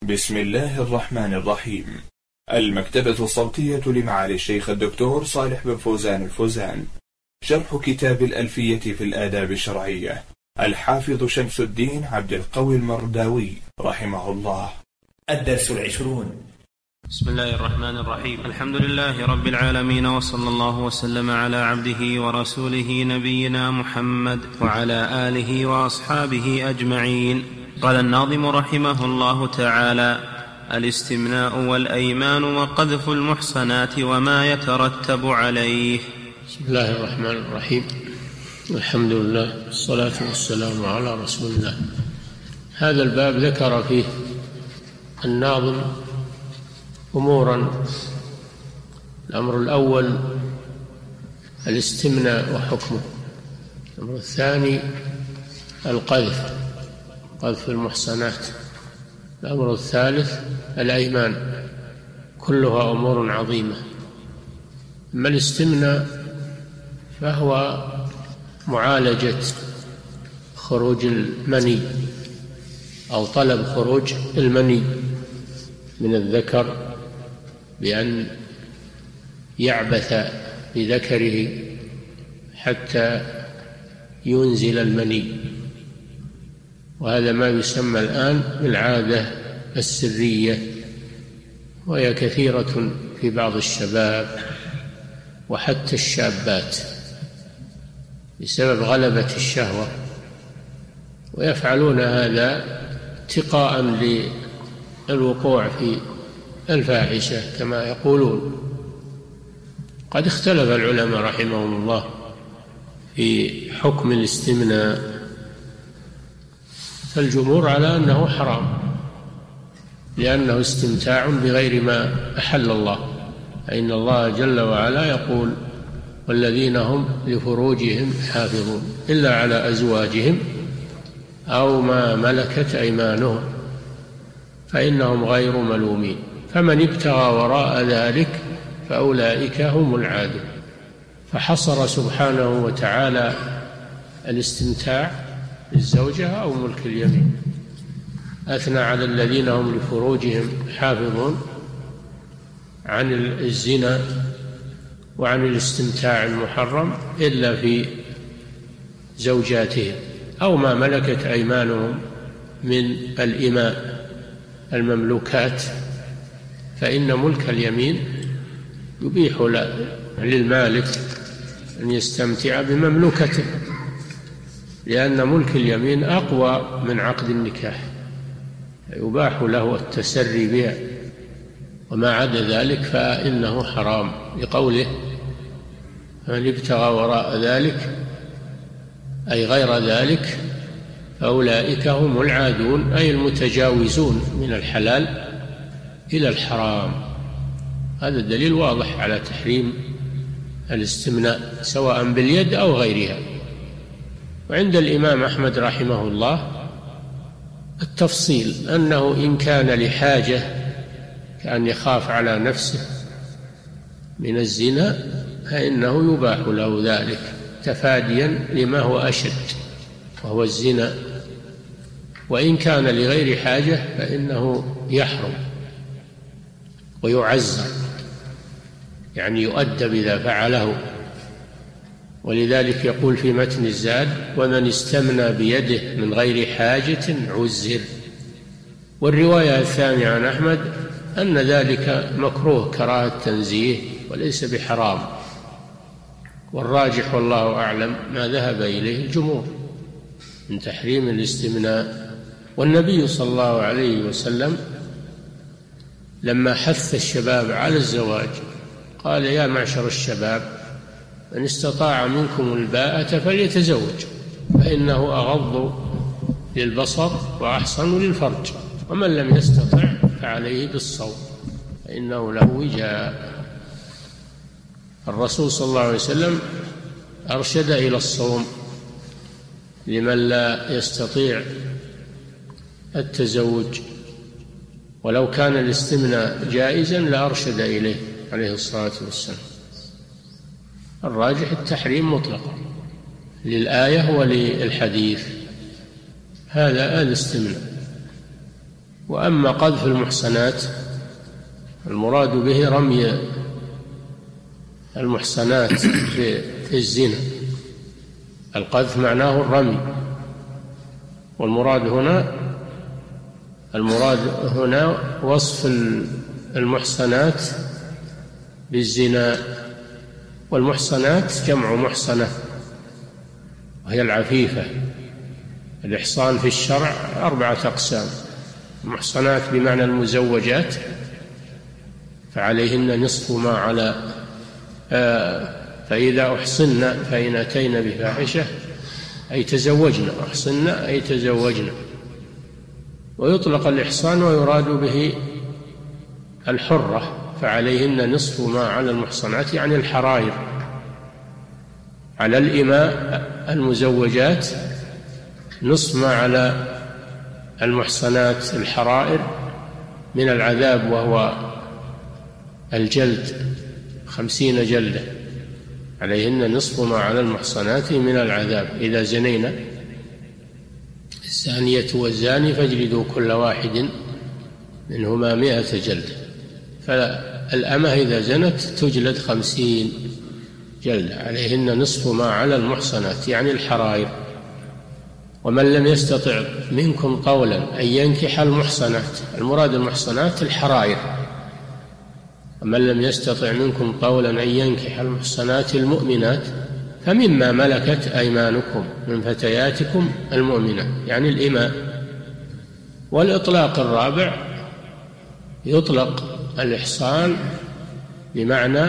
بسم الله الرحمن الرحيم. المكتبة الصوتية لمعالي الشيخ الدكتور صالح بن فوزان الفوزان، شرح كتاب الألفية في الآداب الشرعية، الحافظ شمس الدين عبد القوي المرداوي رحمه الله. الدرس 20. بسم الله الرحمن الرحيم. الحمد لله رب العالمين، وصلى الله وسلم على عبده ورسوله نبينا محمد وعلى آله وأصحابه أجمعين. قال الناظم رحمه الله تعالى: الاستمناء والأيمان وقذف المحصنات وما يترتب عليه. بسم الله الرحمن الرحيم. الحمد لله والصلاة والسلام على رسول الله. هذا الباب ذكر فيه الناظم أمورا. الأمر الأول الاستمناء وحكمه، الأمر الثاني قذف المحصنات، الأمر الثالث الأيمان، كلها أمور عظيمة. أما الاستمناء فهو معالجة خروج المني أو طلب خروج المني من الذكر بأن يعبث بذكره حتى ينزل المني، وهذا ما يسمى الآن بالعادة السرية، وهي كثيرة في بعض الشباب وحتى الشابات بسبب غلبة الشهوة، ويفعلون هذا اتقاء للوقوع في الفاحشة كما يقولون. قد اختلف العلماء رحمهم الله في حكم الاستمناء، فالجمهور على أنه حرام لأنه استمتاع بغير ما أحل الله، فإن الله جل وعلا يقول: والذين هم لفروجهم حافظون إلا على أزواجهم أو ما ملكت أيمانهم فإنهم غير ملومين، فمن ابتغى وراء ذلك فأولئك هم العادون. فحصر سبحانه وتعالى الاستمتاع بالزوجة أو ملك اليمين، أثنى على الذين هم لفروجهم حافظون عن الزنا وعن الاستمتاع المحرم إلا في زوجاتهم أو ما ملكت أيمانهم من الإماء المملوكات، فإن ملك اليمين يبيح للمالك أن يستمتع بمملوكته، لأن ملك اليمين أقوى من عقد النكاح، يباح له التسري بها، وما عدا ذلك فإنه حرام، لقوله: من ابتغى وراء ذلك أي غير ذلك فأولئك هم العادون، أي المتجاوزون من الحلال إلى الحرام. هذا الدليل واضح على تحريم الاستمناء سواء باليد أو غيرها. وعند الإمام أحمد رحمه الله التفصيل أنه إن كان لحاجة كأن يخاف على نفسه من الزنا فإنه يباح له ذلك تفاديا لما هو أشد وهو الزنا، وإن كان لغير حاجة فإنه يحرم ويعزر، يعني يؤدب إذا فعله. ولذلك يقول في متن الزاد: ومن استمنى بيده من غير حاجة عزر. والرواية الثانية عن أحمد أن ذلك مكروه كراهة تنزيه وليس بحرام، والراجح والله أعلم ما ذهب إليه الجمهور من تحريم الاستمناء. والنبي صلى الله عليه وسلم لما حث الشباب على الزواج قال: يا معشر الشباب من استطاع منكم الباءة فليتزوج فإنه أغض للبصر وأحصن للفرج، ومن لم يستطع فعليه بالصوم فإنه له وجاء. الرسول صلى الله عليه وسلم أرشد إلى الصوم لمن لا يستطيع التزوج، ولو كان الاستمناء جائزا لأرشد إليه عليه الصلاة والسلام. الراجح التحريم مطلقا للآية وللحديث. هذا الاستمناء. وأما قذف المحصنات المراد به رمي المحصنات في الزنا. القذف معناه الرمي، والمراد هنا وصف المحصنات بالزنا. والمحصنات جمع محصنة وهي العفيفة. الإحصان في الشرع 4 أقسام: المحصنات بمعنى المزوجات فعليهن نصف ما على فإذا أحصن فإن أتين بفاحشة أي تزوجن، أحصن أي تزوجن. ويطلق الإحصان ويراد به الحرة فعليهن نصف ما على المحصنات، يعني الحرائر. على الإماء المزوجات نصف ما على المحصنات الحرائر من العذاب، وهو الجلد 50 جلدة. عليهن نصف ما على المحصنات من العذاب إذا زنينا. الزانية والزاني فاجلدوا كل واحد منهما 100 جلدة. فالأمة إذا زنت تجلد 50 جلدة. عليهن نصف ما على المحصنات يعني الحرائر. ومن لم يستطع منكم طولا أن ينكح المحصنات، المراد المحصنات الحرائر. ومن لم يستطع منكم طولا أن ينكح المحصنات المؤمنات فمما ملكت أيمانكم من فتياتكم المؤمنات، يعني الإماء. والإطلاق الرابع يطلق الإحصان بمعنى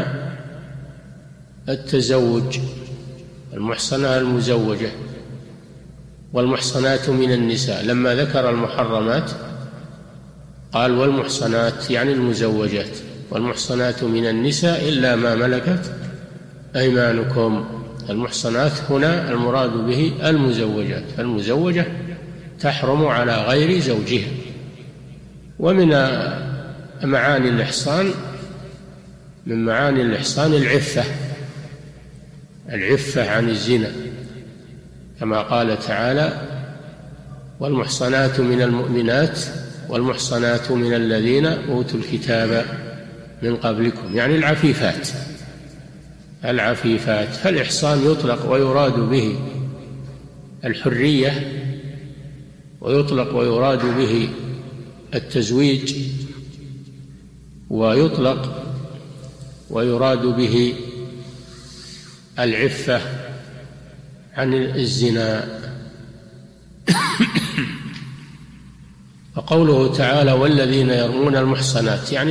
التزوج، المحصنة المزوجة. والمحصنات من النساء، لما ذكر المحرمات قال والمحصنات يعني المزوجات، والمحصنات من النساء إلا ما ملكت أيمانكم. المحصنات هنا المراد به المزوجات، فالمزوجة تحرم على غير زوجها. ومن معاني الإحصان، من معاني الإحصان العفة عن الزنا، كما قال تعالى والمحصنات من المؤمنات والمحصنات من الذين أوتوا الكتاب من قبلكم، يعني العفيفات. فالإحصان يطلق ويراد به الحرية، ويطلق ويراد به التزويج، ويطلق ويراد به العفة عن الزنا. وقوله تعالى والذين يرمون المحصنات يعني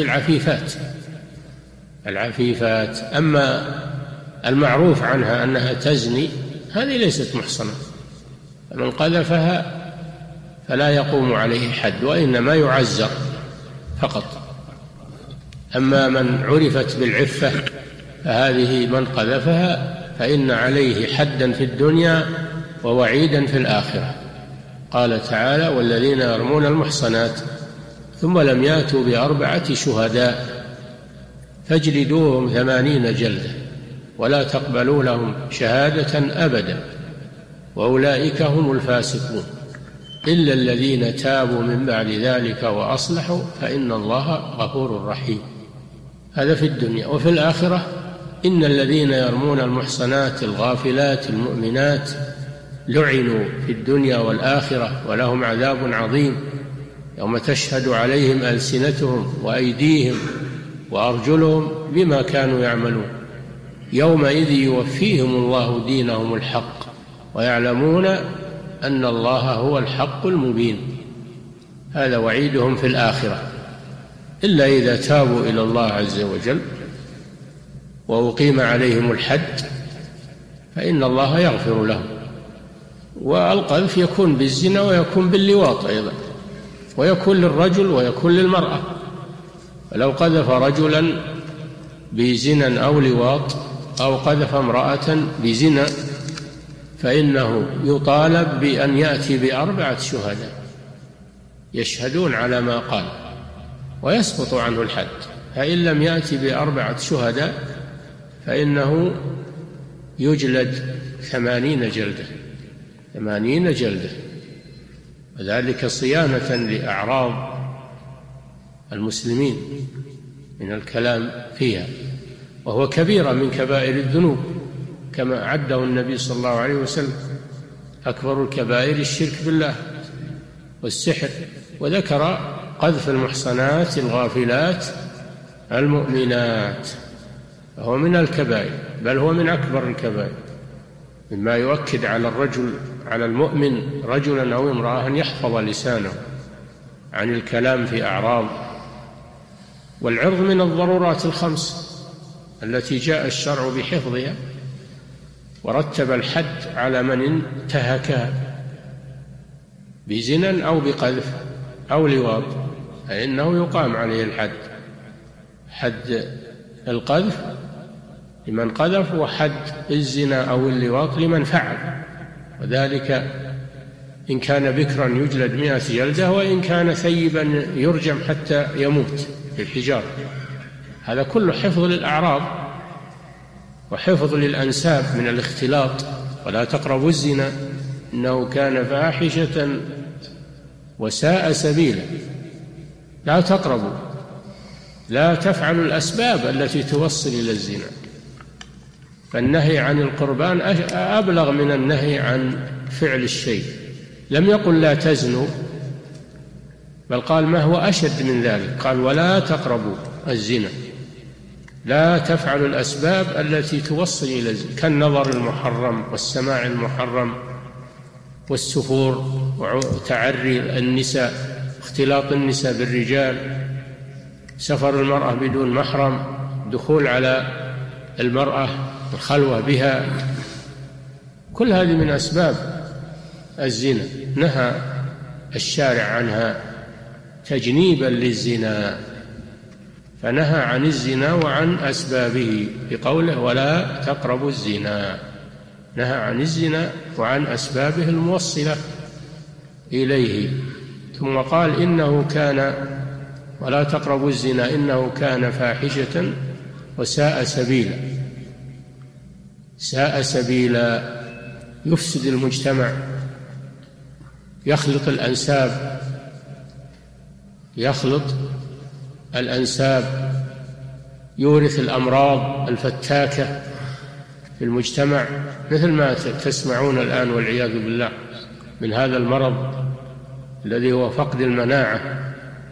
العفيفات. أما المعروف عنها أنها تزني هذه ليست محصنة، فمن قذفها فلا يقوم عليه حد وإنما يعزر فقط. أما من عرفت بالعفة فهذه من قذفها فإن عليه حدا في الدنيا ووعيدا في الآخرة. قال تعالى والذين يرمون المحصنات ثم لم يأتوا ب4 شهداء فاجلدوهم 80 جلدة ولا تقبلوا لهم شهادة أبدا وأولئك هم الفاسقون إلا الذين تابوا من بعد ذلك وأصلحوا فإن الله غفور رحيم. هذا في الدنيا. وفي الآخرة إن الذين يرمون المحصنات الغافلات المؤمنات لعنوا في الدنيا والآخرة ولهم عذاب عظيم يوم تشهد عليهم ألسنتهم وأيديهم وأرجلهم بما كانوا يعملون يومئذ يوفيهم الله دينهم الحق ويعلمون أن الله هو الحق المبين. هذا وعيدهم في الآخرة إلا إذا تابوا إلى الله عز وجل وأقيم عليهم الحد فإن الله يغفر لهم. والقذف يكون بالزنا ويكون باللواط أيضا، ويكون للرجل ويكون للمرأة. فلو قذف رجلا بزنا أو لواط أو قذف امرأة بزنا فإنه يطالب بأن يأتي ب4 شهداء يشهدون على ما قال ويسقط عنه الحد. فإن لم يأتي ب4 شهداء فإنه يجلد 80 جلدة، وذلك صيانة لأعراض المسلمين من الكلام فيها، وهو كبيرة من كبائر الذنوب كما عده النبي صلى الله عليه وسلم: أكبر الكبائر الشرك بالله والسحر. وذكر قذف المحصنات الغافلات المؤمنات، فهو من الكبائر، بل هو من أكبر الكبائر، مما يؤكد على الرجل، على المؤمن رجلا أو امرأة، أن يحفظ لسانه عن الكلام في أعراض. والعرض من الضرورات الخمس التي جاء الشرع بحفظها، ورتب الحد على من انتهكها بزنا أو بقذف أو لواط، فإنه يقام عليه الحد، حد القذف لمن قذف، وحد الزنا أو اللواط لمن فعل، وذلك إن كان بكرا يجلد 100 جلدة، وإن كان ثيبا يرجم حتى يموت بالحجارة. هذا كله حفظ للأعراض وحفظ للأنساب من الاختلاط. ولا تقربوا الزنا إنه كان فاحشة وساء سبيلا. لا تقربوا، لا تفعلوا الأسباب التي توصل إلى الزنا. فالنهي عن القربان أبلغ من النهي عن فعل الشيء. لم يقل لا تزنوا، بل قال ما هو أشد من ذلك، قال ولا تقربوا الزنا، لا تفعلوا الأسباب التي توصل إلى الزنا، كالنظر المحرم والسماع المحرم والسفور وتعري النساء، اختلاط النساء بالرجال، سفر المرأة بدون محرم، دخول على المرأة، الخلوة بها، كل هذه من أسباب الزنا، نهى الشارع عنها تجنيبا للزنا، فنهى عن الزنا وعن أسبابه بقوله ولا تقربوا الزنا، نهى عن الزنا وعن أسبابه الموصلة إليه. ثم قال إنه كان، ولا تقربوا الزنا إنه كان فاحشة وساء سبيلا. ساء سبيلا، يفسد المجتمع، يخلط الأنساب، يورث الأمراض الفتاكة في المجتمع، مثل ما تسمعون الآن والعياذ بالله من هذا المرض الذي هو فقد المناعة،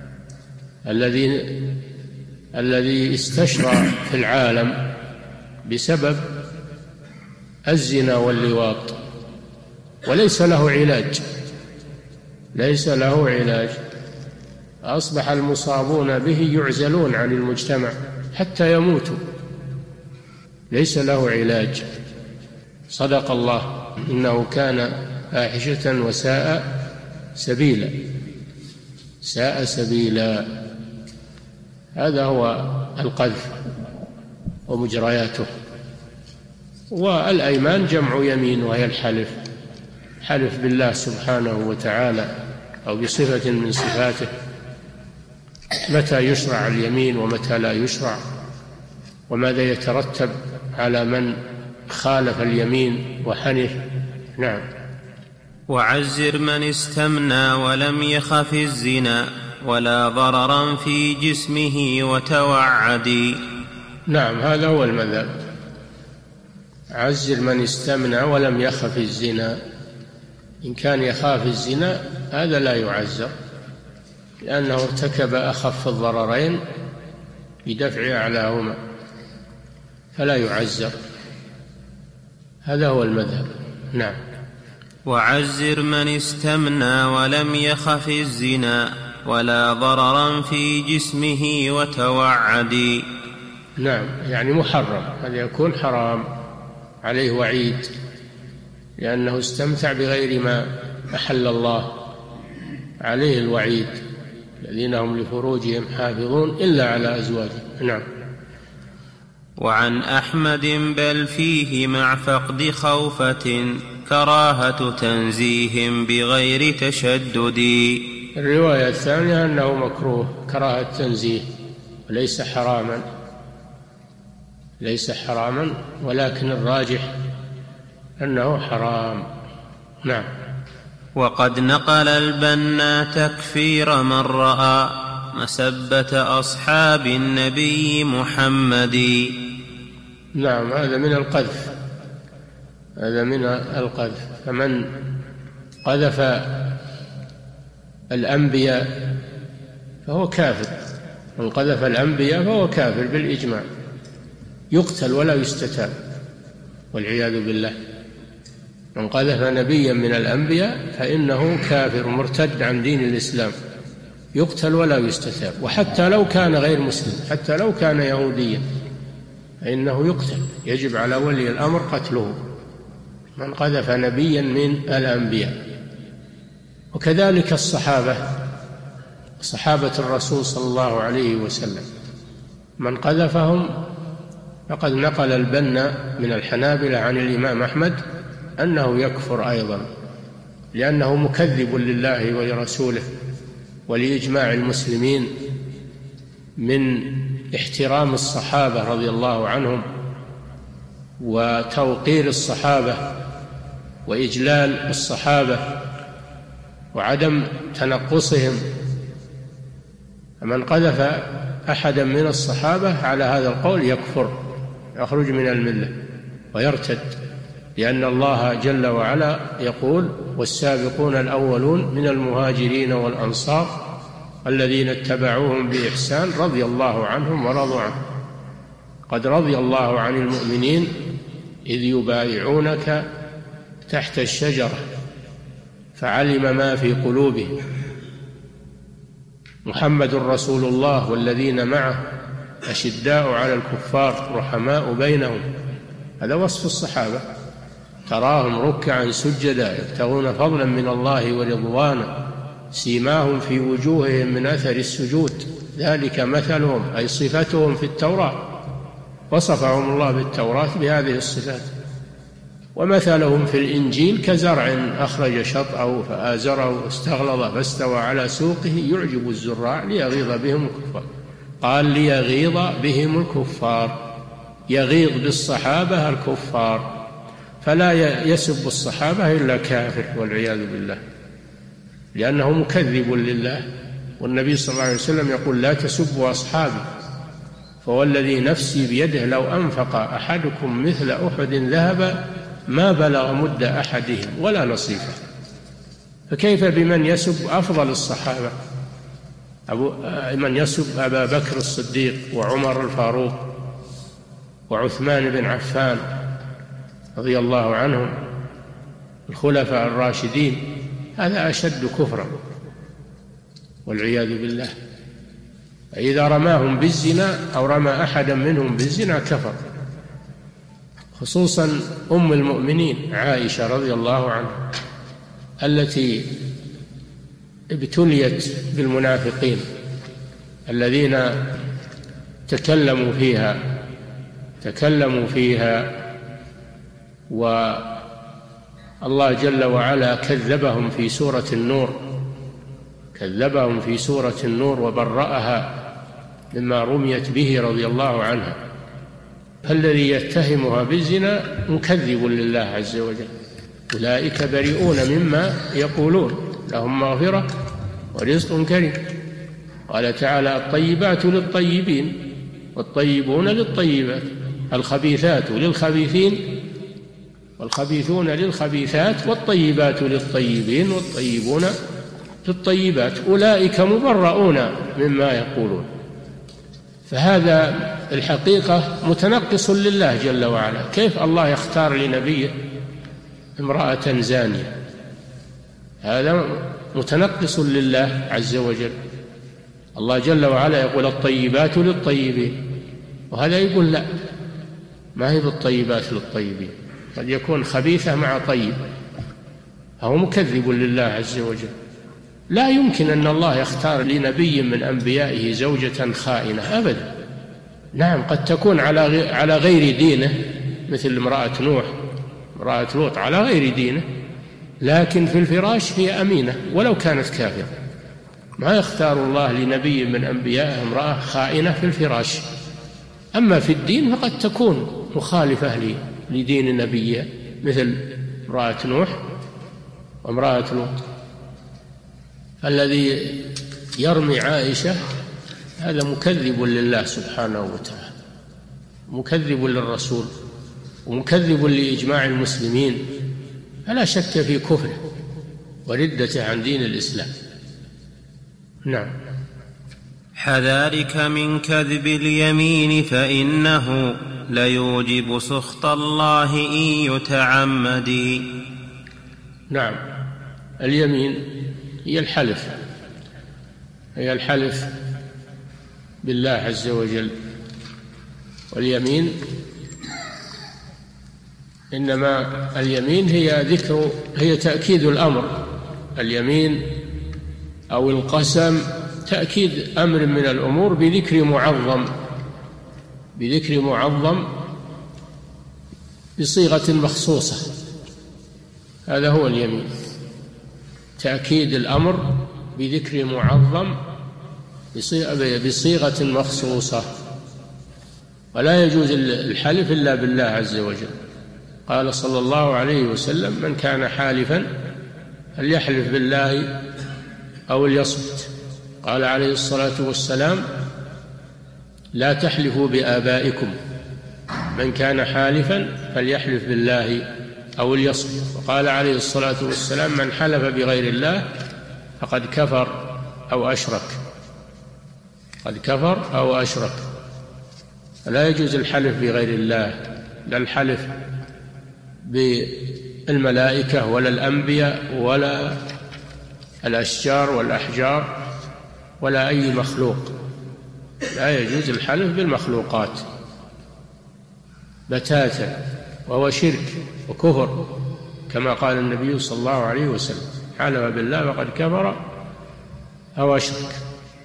الذي استشرى في العالم بسبب الزنا واللواط، وليس له علاج، ليس له علاج. أصبح المصابون به يعزلون عن المجتمع حتى يموتوا، ليس له علاج. صدق الله، إنه كان فاحشة وساء سبيلا. ساء سبيلا، هذا هو القذف ومجرياته. والأيمان جمع يمين، وهي الحلف، حلف بالله سبحانه وتعالى أو بصفة من صفاته، متى يشرع اليمين ومتى لا يشرع، وماذا يترتب على من خالف اليمين وحنف. نعم. وعزر من استمنى ولم يخف الزنا ولا ضررا في جسمه وتوعدي. نعم، هذا هو المذهب. عزر من استمنى ولم يخف الزنا. إن كان يخاف الزنا هذا لا يعزر، لأنه ارتكب أخف الضررين بدفع أعلاهما، فلا يعزر. هذا هو المذهب. نعم. وعزر من استمنى ولم يخف الزنا ولا ضررا في جسمه وتوعدي. نعم، يعني محرم، هذا يكون حرام، عليه وعيد، لأنه استمتع بغير ما أحل الله، عليه الوعيد. الذين هم لفروجهم حافظون إلا على أزواجهم. نعم. وعن أحمد بل فيه مع فقد خوفة كراهة تنزيه بغير تشدد. الرواية الثانية أنه مكروه كراهة تنزيه، وليس حراما، ليس حراما، ولكن الراجح أنه حرام. نعم. وقد نقل البنا تكفير من رأى مسبة أصحاب النبي محمد. نعم، هذا من القذف، هذا من القذف. فمن قذف الأنبياء فهو كافر، من قذف الأنبياء فهو كافر بالإجماع، يقتل ولا يستتاب والعياذ بالله. من قذف نبيا من الأنبياء فإنه كافر مرتد عن دين الإسلام، يقتل ولا يستتاب. وحتى لو كان غير مسلم، حتى لو كان يهوديا فإنه يقتل، يجب على ولي الأمر قتله من قذف نبيا من الأنبياء. وكذلك الصحابة، صحابة الرسول صلى الله عليه وسلم، من قذفهم فقد نقل البنا من الحنابلة عن الإمام أحمد أنه يكفر أيضا، لأنه مكذب لله ولرسوله ولإجماع المسلمين من احترام الصحابة رضي الله عنهم وتوقير الصحابة وإجلال الصحابة وعدم تنقصهم. فمن قذف أحدا من الصحابة على هذا القول يكفر، يخرج من الملة ويرتد، لأن الله جل وعلا يقول: والسابقون الأولون من المهاجرين والأنصار الذين اتبعوهم بإحسان رضي الله عنهم ورضوا عنه، قد رضي الله عن المؤمنين إذ يبايعونك تحت الشجرة فعلم ما في قلوبهم محمد رسول الله والذين معه أشداء على الكفار رحماء بينهم. هذا وصف الصحابة، تراهم ركعا سجدا يبتغون فضلا من الله ورضوانا سيماهم في وجوههم من أثر السجود ذلك مثلهم، أي صفتهم في التوراة، وصفهم الله بالتوراة بهذه الصفات. ومثلهم في الإنجيل كزرع أخرج شطأه فآزره واستغلظ فاستوى على سوقه يعجب الزراع ليغيظ بهم الكفار. قال ليغيظ بهم الكفار، يغيظ بالصحابة الكفار، فلا يسب الصحابة إلا كافر والعياذ بالله، لأنه مكذب لله. والنبي صلى الله عليه وسلم يقول: لا تسبوا أصحابي، فوالذي نفسي بيده لو أنفق أحدكم مثل أحد ذهبا ما بلغ مد أحدهم ولا نصيفه. فكيف بمن يسب أفضل الصحابة، من يسب أبا بكر الصديق وعمر الفاروق وعثمان بن عفان رضي الله عنهم الخلفاء الراشدين؟ هذا أشد كفرا والعياذ بالله. فإذا رماهم بالزنا أو رمى أحدا منهم بالزنا كفر، خصوصا أم المؤمنين عائشة رضي الله عنها التي ابتليت بالمنافقين الذين تكلموا فيها والله جل وعلا كذبهم في سورة النور وبرأها مما رميت به رضي الله عنها. فالذي يتهمها بالزنا مكذب لله عز وجل. أولئك بريئون مما يقولون لهم مغفرة ورزق كريم. قال تعالى: الطيبات للطيبين والطيبون للطيبات، الخبيثات للخبيثين والخبيثون للخبيثات، والطيبات للطيبين والطيبون للطيبات، أولئك مبرؤون مما يقولون. فهذا الحقيقة متنقص لله جل وعلا. كيف الله يختار لنبيه امرأة زانية؟ هذا متنقص لله عز وجل. الله جل وعلا يقول: الطيبات للطيبين، وهذا يقول لا، ما هي بالطيبات للطيبين، قد يكون خبيثة مع طيب، فهو مكذب لله عز وجل. لا يمكن أن الله يختار لنبي من أنبيائه زوجة خائنة أبدا. نعم، قد تكون على غير دينه، مثل امرأة نوح، امرأة لوط على غير دينه، لكن في الفراش هي أمينة ولو كانت كافرة. ما يختار الله لنبي من أنبيائه امرأة خائنة في الفراش. أما في الدين فقد تكون مخالفة لدين نبيها، مثل امرأة نوح وامرأة لوط. الذي يرمي عائشة هذا مكذب لله سبحانه وتعالى، مكذب للرسول، ومكذب لإجماع المسلمين، فلا شك في كفره وردته عن دين الإسلام. نعم. حذارك من كذب اليمين فإنه ليوجب سخط الله إن يتعمد. نعم، اليمين هي الحلف، هي الحلف بالله عز وجل. واليمين إنما اليمين هي تأكيد الأمر. اليمين أو القسم تأكيد أمر من الأمور بذكر معظم بصيغة مخصوصة، هذا هو اليمين، تأكيد الأمر بذكر معظم بصيغة مخصوصة. ولا يجوز الحلف إلا بالله عز وجل. قال صلى الله عليه وسلم: من كان حالفا فليحلف بالله أو ليصمت. قال عليه الصلاة والسلام: لا تحلفوا بآبائكم. من كان حالفا فليحلف بالله أو ليصمت. وقال عليه الصلاة والسلام: من حلف بغير الله فقد كفر أو أشرك. قد كفر أو أشرك. فلا يجوز الحلف بغير الله، لا الحلف بالملائكة ولا الأنبياء ولا الأشجار والأحجار ولا أي مخلوق. لا يجوز الحلف بالمخلوقات بتاتا، وهو شرك وكفر، كما قال النبي صلى الله عليه وسلم: حلف بالله فقد كفر أو أشرك.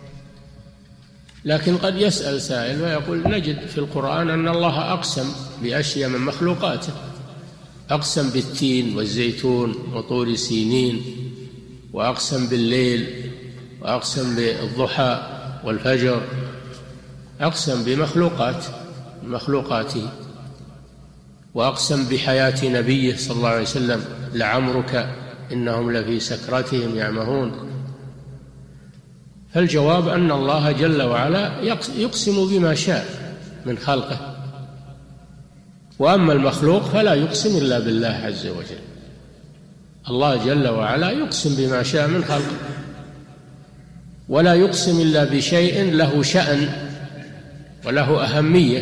لكن قد يسأل سائل ويقول: نجد في القرآن أن الله أقسم بأشياء من مخلوقاته، أقسم بالتين والزيتون وطور سينين، وأقسم بالليل، وأقسم بالضحى والفجر، أقسم بمخلوقاته، وأقسم بحياة نبيه صلى الله عليه وسلم: لعمرك إنهم لفي سكرتهم يعمهون. فالجواب أن الله جل وعلا يقسم بما شاء من خلقه، وأما المخلوق فلا يقسم إلا بالله عز وجل. الله جل وعلا يقسم بما شاء من خلقه، ولا يقسم إلا بشيء له شأن وله أهمية.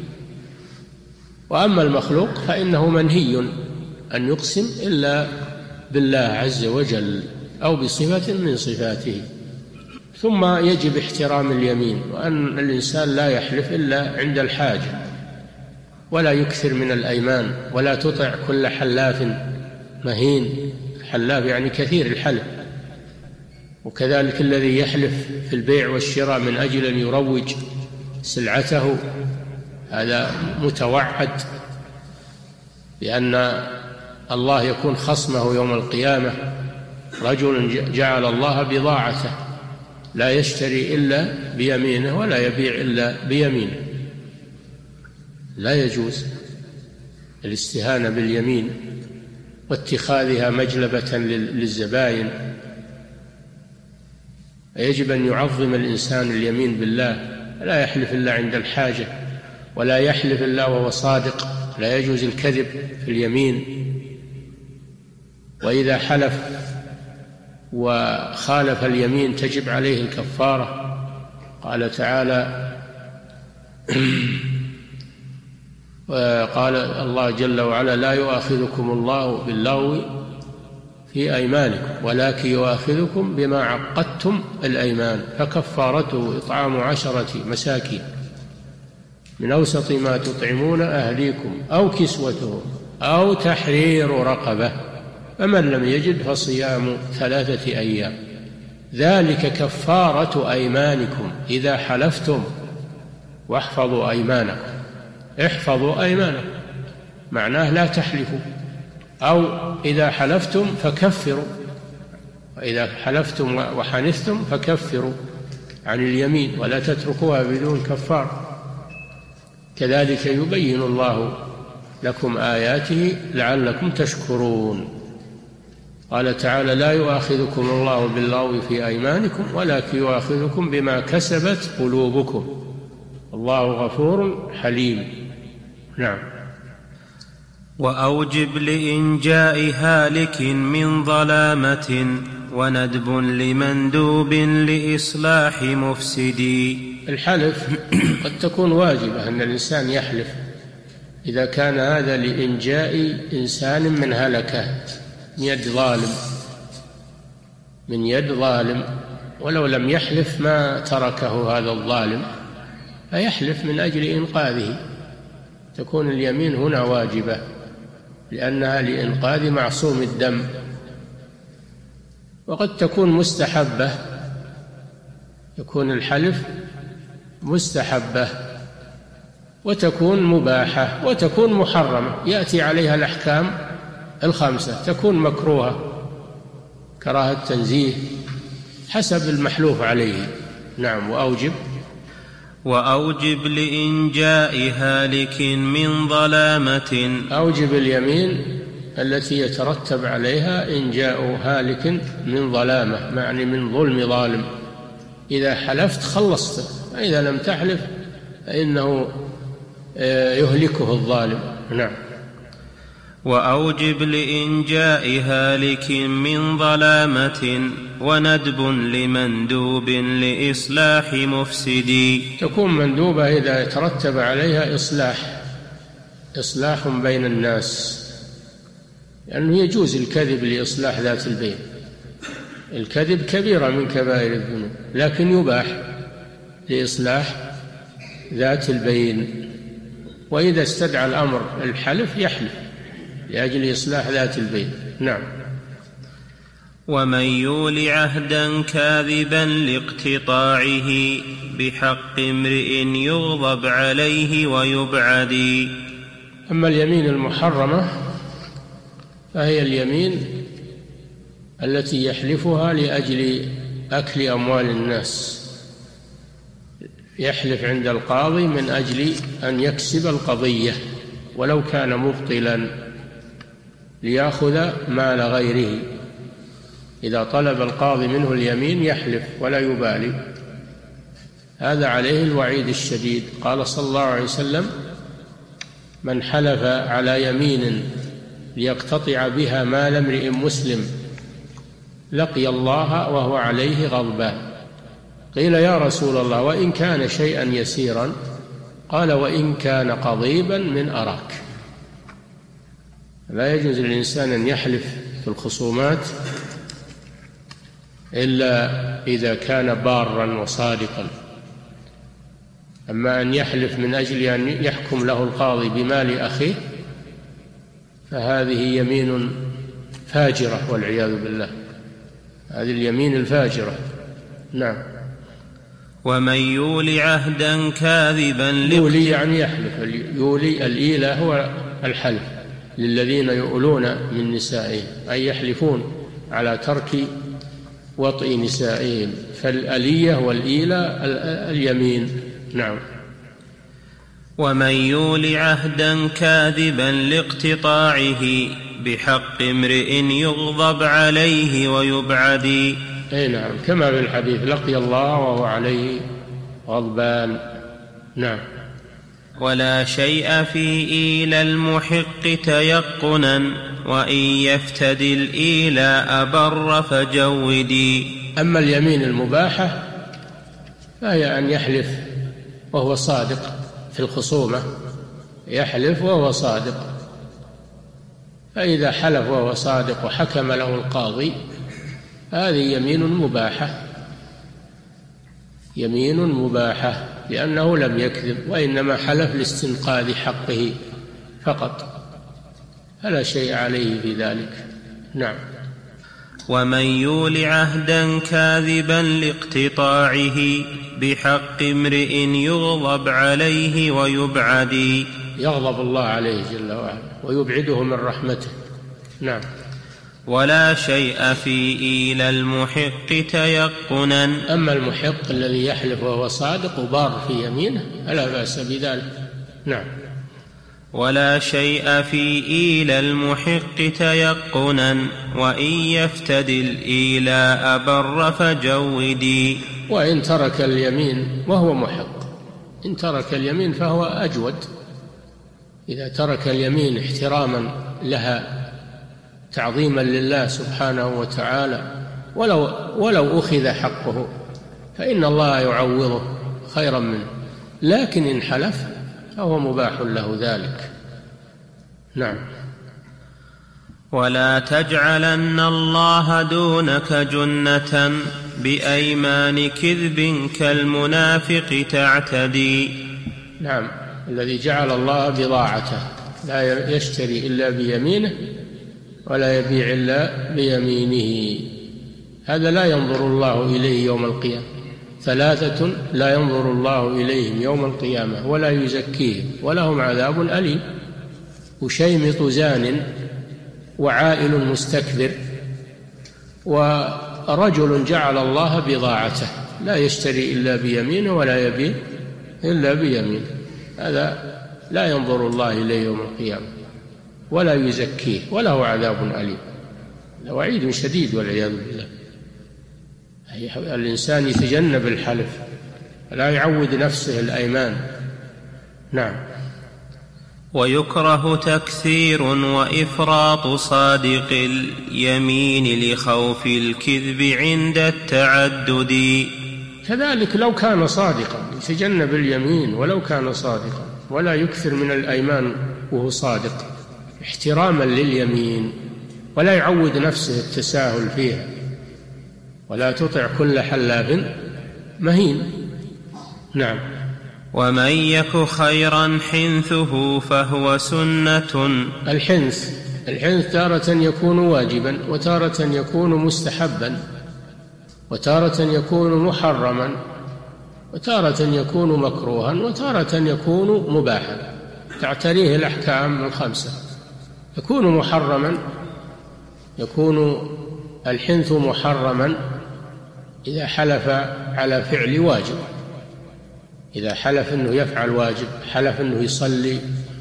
وأما المخلوق فإنه منهي أن يقسم إلا بالله عز وجل أو بصفة من صفاته. ثم يجب احترام اليمين، وأن الإنسان لا يحلف إلا عند الحاجة، ولا يكثر من الأيمان، ولا تطع كل حلاف مهين. حلاف يعني كثير الحلف. وكذلك الذي يحلف في البيع والشراء من أجل أن يروج سلعته، هذا متوعد بأن الله يكون خصمه يوم القيامة. رجل جعل الله بضاعته، لا يشتري إلا بيمينه ولا يبيع إلا بيمينه. لا يجوز الاستهانة باليمين واتخاذها مجلبة للزبائن. يجب أن يعظم الإنسان اليمين بالله، لا يحلف إلا عند الحاجة، ولا يحلف إلا وهو صادق. لا يجوز الكذب في اليمين. وإذا حلف وخالف اليمين تجب عليه الكفارة. قال تعالى: وقال الله جل وعلا: لا يؤاخذكم الله باللغو في أيمانكم ولكن يؤاخذكم بما عقدتم الأيمان فكفارته إطعام 10 مساكين من أوسط ما تطعمون أهليكم أو كسوتهم أو تحرير رقبة، فمن لم يجد فصيام 3 أيام، ذلك كفارة أيمانكم إذا حلفتم واحفظوا أيمانكم. احفظوا أيمانكم معناه لا تحلفوا، أو إذا حلفتم فكفروا، وإذا حلفتم وحنثتم فكفروا عن اليمين ولا تتركوها بدون كفار. كذلك يبين الله لكم آياته لعلكم تشكرون. قال تعالى: لا يؤاخذكم الله باللغو في أيمانكم ولكن يؤاخذكم بما كسبت قلوبكم الله غفور حليم. نعم. وأوجب لإنجاء هالك من ظلامة وندب لمندوب لإصلاح مفسدي. الحلف قد تكون واجبة، أن الإنسان يحلف إذا كان هذا لإنجاء إنسان من هلكة من يد ظالم، ولو لم يحلف ما تركه هذا الظالم، فيحلف من أجل إنقاذه. تكون اليمين هنا واجبة لأنها لإنقاذ معصوم الدم. وقد تكون مستحبة، يكون الحلف مستحبة، وتكون مباحة، وتكون محرمة، يأتي عليها الأحكام الخمسة. تكون مكروهة كراهة تنزيه حسب المحلوف عليه. نعم. وأوجب لإنجاء هالك من ظلامة. أوجب اليمين التي يترتب عليها إنجاء هالك من ظلامة، معني من ظلم ظالم. إذا حلفت خلصت، إذا لم تحلف فإنه يهلكه الظالم. نعم. وأوجب لإنجاء هالك من ظلامة وندب لمندوب لإصلاح مفسدي. تكون مندوبة إذا يترتب عليها إصلاح بين الناس، لأنه يجوز الكذب لإصلاح ذات البين. الكذب كبيرة من كبائر الذنوب، لكن يباح لإصلاح ذات البين. وإذا استدعى الأمر الحلف يحلف لأجل إصلاح ذات البين. نعم. ومن يول عهدا كاذبا لاقتطاعه بحق امرئ يغضب عليه ويبعد. أما اليمين المحرمة فهي اليمين التي يحلفها لأجل أكل أموال الناس. يحلف عند القاضي من أجل أن يكسب القضية ولو كان مبطلا، ليأخذ مال غيره. إذا طلب القاضي منه اليمين يحلف ولا يبالي، هذا عليه الوعيد الشديد. قال صلى الله عليه وسلم: من حلف على يمين ليقتطع بها مال امرئ مسلم لقي الله وهو عليه غضبان. قيل: يا رسول الله وإن كان شيئا يسيرا؟ قال: وإن كان قضيبا من أراك. لا يجوز للإنسان أن يحلف في الخصومات إلا إذا كان بارا وصادقا. أما أن يحلف من أجل أن يحكم له القاضي بمال أخيه فهذه يمين فاجرة والعياذ بالله، هذه اليمين الفاجرة. نعم. ومن يول عهدا كاذبا يولي يعني يحلف. يولي الإيلة هو الحلف للذين يؤلون من نسائهم، أي يحلفون على ترك وطئ نسائهم، فالألية والإيلة اليمين. نعم. ومن يول عهدا كاذبا لاقتطاعه بحق امرئ يغضب عليه ويبعد. أي نعم، كما في الحديث: لقي الله وهو عليه غضبان. نعم. ولا شيء في إيلى المحق تيقنا وإن يفتدي الإيلاء بر فجودي. أما اليمين المباحة فهي أن يحلف وهو صادق في الخصومة، يحلف وهو صادق، فإذا حلف وهو صادق وحكم له القاضي هذه يمين مباحة، يمين مباحة، لأنه لم يكذب وإنما حلف لاستنقاذ حقه فقط، فلا شيء عليه في ذلك. نعم. ومن يول عهدا كاذبا لاقتطاعه بحق امرئ يغضب عليه ويبعد. يغضب الله عليه جل وعلا ويبعده من رحمته. نعم. ولا شيء في إيلى المحق تيقنا. أما المحق الذي يحلف وهو صادق وبار في يمينه فلا بأس بذلك. نعم. ولا شيء في إيلى المحق تيقنا، وإن يفتد الإيلاء بر فجودي. وإن ترك اليمين وهو محق، إن ترك اليمين فهو أجود. إذا ترك اليمين احتراما لها، تعظيما لله سبحانه وتعالى، ولو أخذ حقه فإن الله يعوضه خيرا منه، لكن إن حلف فهو مباح له ذلك. نعم. ولا تجعلن الله دونك جنة بأيمان كذب كالمنافق تعتدي. نعم، الذي جعل الله بضاعته، لا يشتري إلا بيمينه ولا يبيع إلا بيمينه، هذا لا ينظر الله إليه يوم القيامة. 3 لا ينظر الله إليهم يوم القيامة ولا يزكيهم ولهم عذاب أليم: وشيمط زان، وعائل مستكبر، ورجل جعل الله بضاعته، لا يشتري إلا بيمينه ولا يبيع إلا بيمينه، هذا لا ينظر الله إليه يوم القيامة ولا يزكيه وله عذاب أليم. وعيد شديد والعياذ بالله. الإنسان يتجنب الحلف، لا يعود نفسه الأيمان. نعم. ويكره تكثير وإفراط صادق اليمين لخوف الكذب عند التعدد. كذلك لو كان صادقا يتجنب اليمين ولو كان صادقا، ولا يكثر من الأيمان وهو صادق احتراما لليمين، ولا يعود نفسه التساهل فيها. ولا تطع كل حلاف مهين. نعم. ومن يك خيرا حنثه فهو سنة. الحنث تارة يكون واجبا، وتارة يكون مستحبا، وتارة يكون محرما، وتارة يكون مكروها، وتارة يكون مباحا، تعتريه الأحكام ال5. يكون محرما، يكون الحنث محرما إذا حلف على فعل واجب، إذا حلف أنه يفعل واجب، حلف أنه يصلي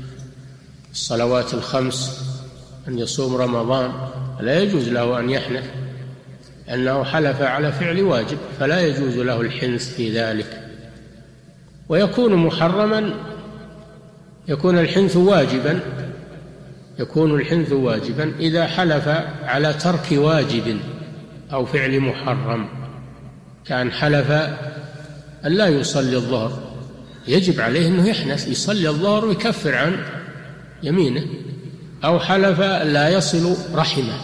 الصلوات ال5، أن يصوم رمضان، لا يجوز له أن يحنث، أنه حلف على فعل واجب، فلا يجوز له الحنث في ذلك. ويكون محرما، يكون الحنث واجبا، يكون الحنث واجبا إذا حلف على ترك واجب أو فعل محرم. كان حلف أن لا يصلي الظهر، يجب عليه أنه يحنث، يصلي الظهر ويكفر عن يمينه. أو حلف لا يصل رحمه،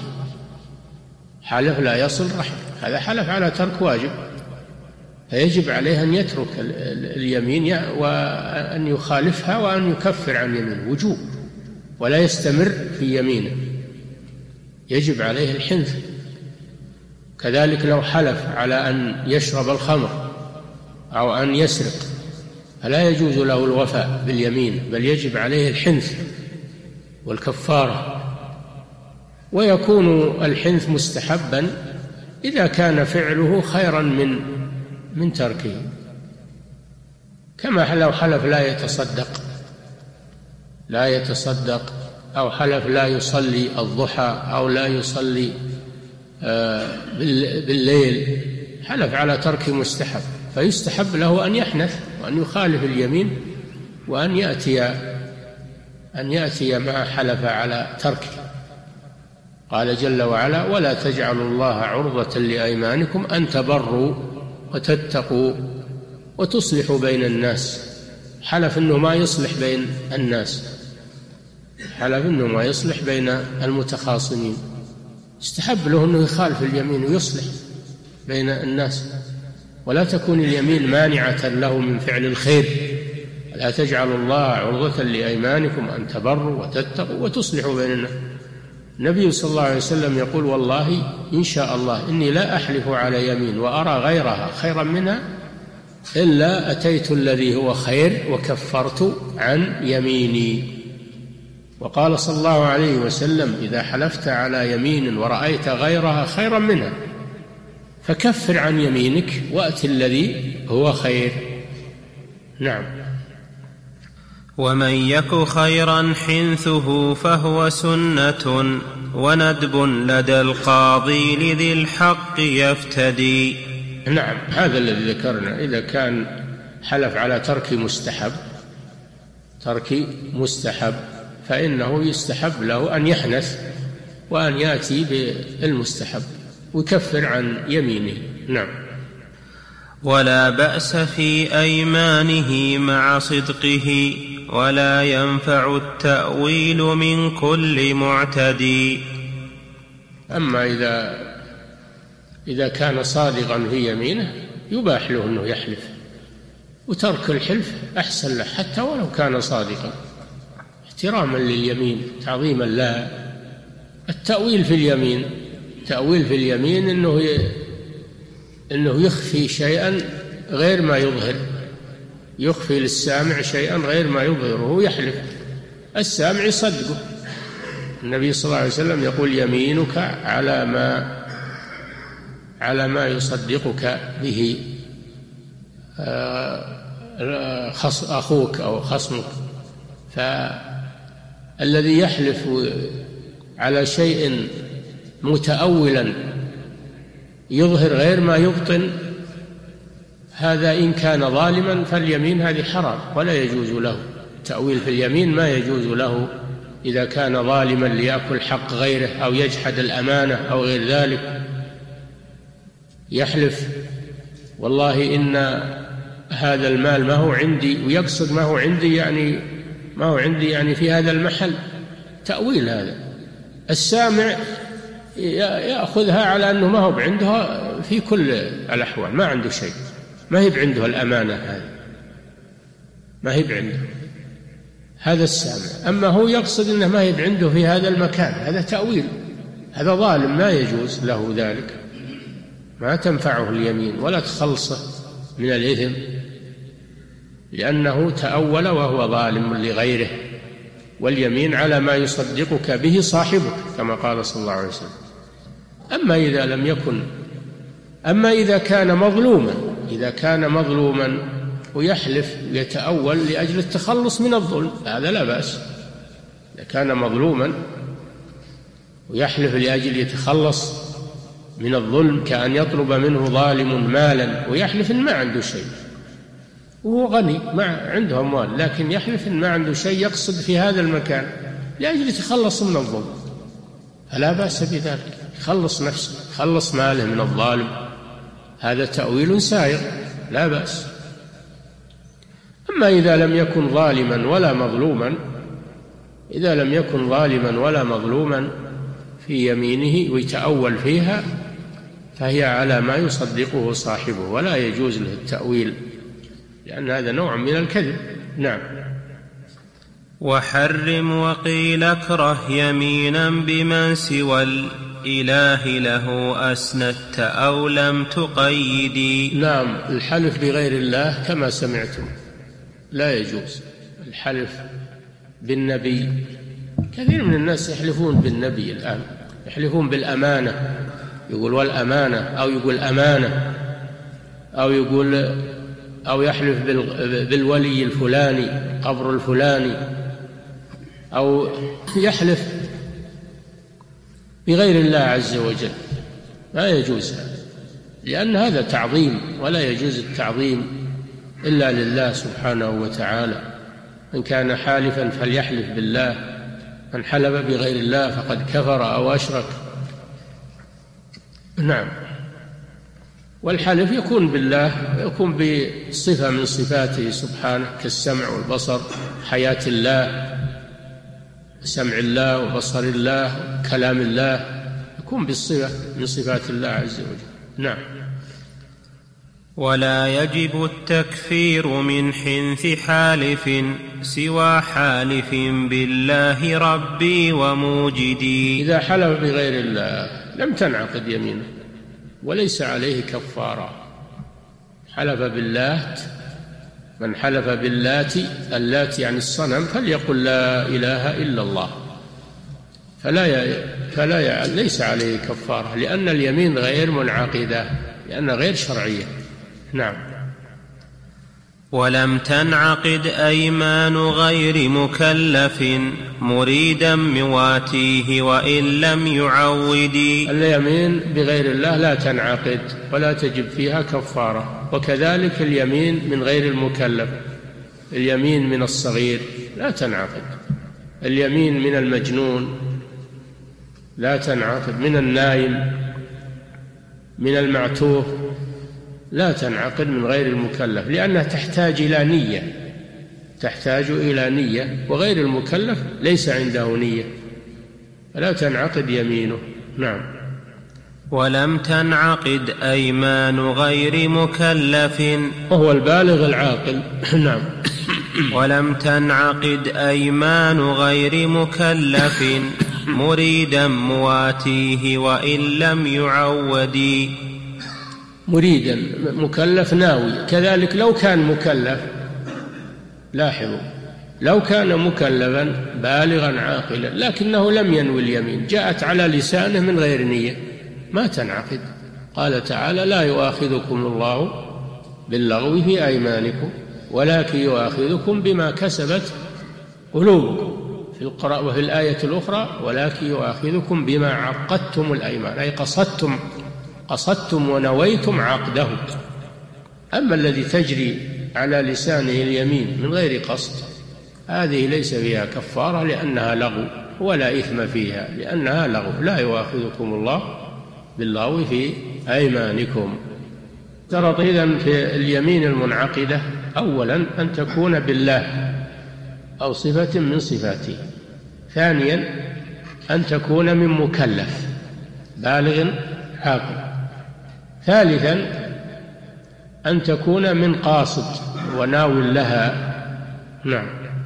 حلف لا يصل رحمه، هذا حلف على ترك واجب، فيجب عليه أن يترك اليمين وأن يخالفها وأن يكفر عن يمينه وجوب، ولا يستمر في يمينه، يجب عليه الحنث. كذلك لو حلف على أن يشرب الخمر أو أن يسرق فلا يجوز له الوفاء باليمين، بل يجب عليه الحنث والكفارة. ويكون الحنث مستحبا إذا كان فعله خيرا من تركه، كما لو حلف لا يتصدق، أو حلف لا يصلي الضحى، أو لا يصلي بالليل، حلف على ترك مستحب، فيستحب له أن يحنث وأن يخالف اليمين وأن يأتي ما حلف على تركه. قال جل وعلا: ولا تجعلوا الله عرضة لأيمانكم أن تبروا وتتقوا وتصلحوا بين الناس. حلف أنه ما يصلح بين الناس، حلف أنه ما يصلح بين المتخاصمين، استحب له أنه يخالف اليمين ويصلح بين الناس، ولا تكون اليمين مانعة له من فعل الخير. لا تجعلوا الله عرضة لأيمانكم أن تبروا وتتقوا وتصلحوا بين الناس. النبي صلى الله عليه وسلم يقول: والله إن شاء الله إني لا أحلف على يمين وأرى غيرها خيرا منها إلا أتيت الذي هو خير وكفرت عن يميني. وقال صلى الله عليه وسلم: إذا حلفت على يمين ورأيت غيرها خيرا منها فكفر عن يمينك وأت الذي هو خير. نعم. ومن يك خيرا حنثه فهو سنة وندب لدى القاضي لذي الحق يفتدي. نعم، هذا الذي ذكرنا. إذا كان حلف على ترك مستحب فإنه يستحب له أن يحنث وأن يأتي بالمستحب ويكفر عن يمينه. نعم. ولا بأس في أيمانه مع صدقه ولا ينفع التأويل من كل معتدي. أما إذا كان صادقا في يمينه يباح له أنه يحلف، وترك الحلف أحسن له حتى ولو كان صادقا، احتراما لليمين، تعظيما لها. التأويل في اليمين أنه يخفي شيئا غير ما يظهر، يخفي للسامع شيئا غير ما يظهره يحلف، السامع يصدقه. النبي صلى الله عليه وسلم يقول: يمينك على ما يصدقك به أخوك أو خصمك. فالذي يحلف على شيء متأولا يظهر غير ما يبطن، هذا إن كان ظالما فاليمين هذه حرام ولا يجوز له. التأويل في اليمين ما يجوز له إذا كان ظالما ليأكل حق غيره أو يجحد الأمانة أو غير ذلك. يحلف: والله إن هذا المال ما هو عندي، ويقصد ما هو عندي يعني في هذا المحل. تأويل هذا، السامع يأخذها على أنه ما هو عنده في كل الأحوال، ما عنده شيء، ما هي عنده الأمانة هذه، ما هي عنده، هذا السامع. أما هو يقصد أنه ما هي عنده في هذا المكان، هذا تأويل، هذا ظالم ما يجوز له ذلك، ما تنفعه اليمين ولا تخلصه من الإثم، لأنه تأول وهو ظالم لغيره. واليمين على ما يصدقك به صاحبك كما قال صلى الله عليه وسلم. أما إذا كان مظلوما ويحلف يتأول لأجل التخلص من الظلم، هذا لا بأس. إذا كان مظلوما ويحلف لأجل يتخلص من الظلم، كأن يطلب منه ظالم مالا ويحلف إن ما عنده شيء، وهو غني ما عنده أموال، لكن يحلف إن ما عنده شيء يقصد في هذا المكان لأجل يتخلص من الظلم، فلا بأس بذلك، يخلص نفسه، يخلص ماله من الظالم، هذا تأويل سائغ لا بأس. أما إذا لم يكن ظالما ولا مظلوما في يمينه ويتأول فيها، فهي على ما يصدقه صاحبه ولا يجوز له التأويل، لأن هذا نوع من الكذب. نعم. وحرم وقيل اكره يمينا بمن سوى الإله له أسندت أو لم تقيدي. نعم، الحلف بغير الله كما سمعتم لا يجوز. الحلف بالنبي، كثير من الناس يحلفون بالنبي الآن، يحلفون بالأمانة، يقول والأمانة، أو يقول أمانة، أو يحلف بالولي الفلاني، قبر الفلاني، أو يحلف بغير الله عز وجل، ما يجوز، لأن هذا تعظيم، ولا يجوز التعظيم إلا لله سبحانه وتعالى. من كان حالفا فليحلف بالله، من حلف بغير الله فقد كفر أو أشرك. نعم. والحلف يكون بالله، يكون بصفة من صفاته سبحانه، كالسمع والبصر، حياة الله، سمع الله وبصر الله، كلام الله، يكون بالصفة من صفات الله عز وجل. نعم. ولا يجب التكفير من حنث حالف سوى حالف بالله ربي وموجدي. إذا حلف بغير الله لم تنعقد يمينه وليس عليه كفارة. حلف بالله، من حلف اللات يعني الصنم، فليقل لا إله إلا الله، ليس عليه كفارة، لأن اليمين غير منعقدة، لأنها غير شرعية. نعم. ولم تنعقد أيمان غير مكلف مريدا مواتيه وإن لم يعود. اليمين بغير الله لا تنعقد ولا تجب فيها كفارة، وكذلك اليمين من غير المكلف، اليمين من الصغير لا تنعقد، اليمين من المجنون لا تنعقد، من النائم، من المعتوه لا تنعقد من غير المكلف، لأنها تحتاج إلى نية، تحتاج إلى نية، وغير المكلف ليس عنده نية فلا تنعقد يمينه. نعم. ولم تنعقد أيمان غير مكلف وهو البالغ العاقل. نعم. ولم تنعقد أيمان غير مكلف مريدا مواتيه وإن لم يعود. مريدا مكلف ناوي، كذلك لو كان مكلف، لاحظوا، لو كان مكلفا بالغا عاقلا لكنه لم ينوي اليمين، جاءت على لسانه من غير نية، ما تنعقد. قال تعالى: لا يؤاخذكم الله باللغو في أيمانكم ولكن يؤاخذكم بما كسبت قلوبكم، في القراءة. وفي الآية الأخرى: ولكن يؤاخذكم بما عقدتم الأيمان، أي قصدتم ونويتم عقده. أما الذي تجري على لسانه اليمين من غير قصد، هذه ليس فيها كفارة لأنها لغو، ولا إثم فيها لأنها لغو. لا يؤاخذكم الله باللغو في أيمانكم. اشترط إذن في اليمين المنعقدة أولا أن تكون بالله أو صفة من صفاته، ثانيا أن تكون من مكلف بالغ عاقل، ثالثا أن تكون من قاصد وناو لها. نعم.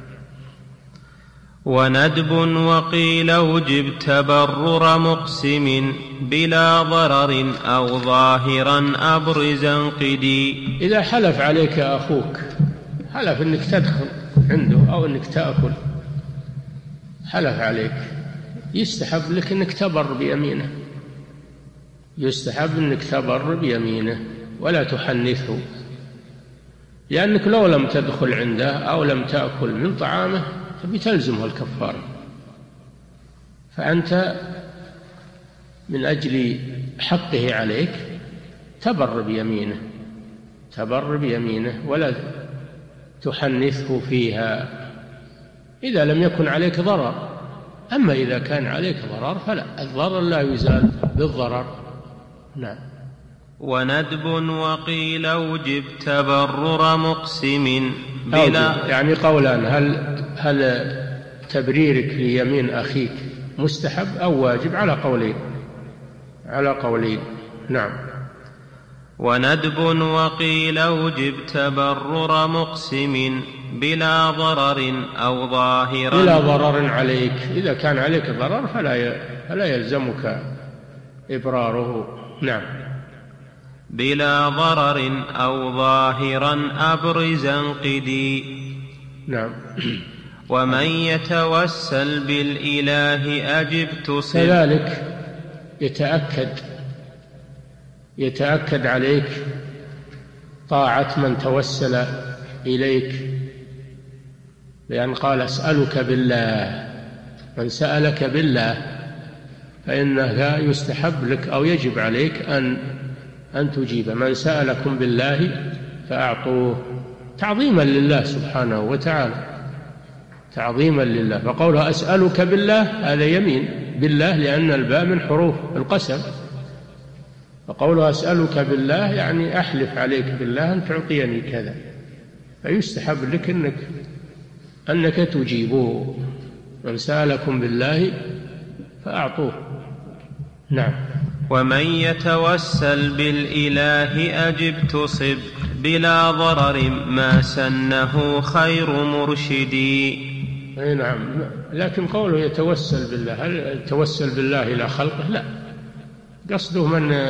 وندب وقيل اوجب تبرر مقسم بلا ضرر أو ظاهرا أبرزا قدي. إذا حلف عليك أخوك، حلف أنك تدخل عنده أو أنك تأكل، حلف عليك، يستحب لك أنك تبر بيمينه، يستحب أنك تبر بيمينه ولا تحنثه، لأنك لو لم تدخل عنده أو لم تأكل من طعامه بتلزمه الكفارة، فأنت من أجل حقه عليك تبر بيمينه، تبر بيمينه ولا تحنثه فيها إذا لم يكن عليك ضرر. أما إذا كان عليك ضرر فلا، الضرر لا يزال بالضرر. نعم. وندب وقيل اوجب تبرر مقسم بلا، يعني قولان: هل تبريرك ليمين أخيك مستحب أو واجب؟ على قولين، على قولين. نعم. وندب وقيل اوجب تبرر مقسم بلا ضرر أو ظاهرا، بلا ضرر عليك، إذا كان عليك ضرر فلا يلزمك إبراره. نعم. بلا ضرر أو ظاهرا أبرزا قدي. نعم. ومن يتوسل بالإله أجب تصب. كذلك يتأكد عليك طاعة من توسل إليك، لأن قال: أسألك بالله. من سألك بالله فإنها يستحب لك أو يجب عليك أن تجيب. من سألكم بالله فأعطوه، تعظيما لله سبحانه وتعالى، تعظيما لله. فقولها أسألك بالله هذا يمين بالله، لأن الباء من حروف القسم، فقولها أسألك بالله يعني أحلف عليك بالله أن تعطيني كذا، فيستحب لك أنك تجيبه. من سألكم بالله فأعطوه. نعم. ومن يتوسل بالإله أجب تصب بلا ضرر ما سنه خير مرشدي. نعم. لكن قوله يتوسل بالله، هل يتوسل بالله إلى خلقه؟ لا، قصده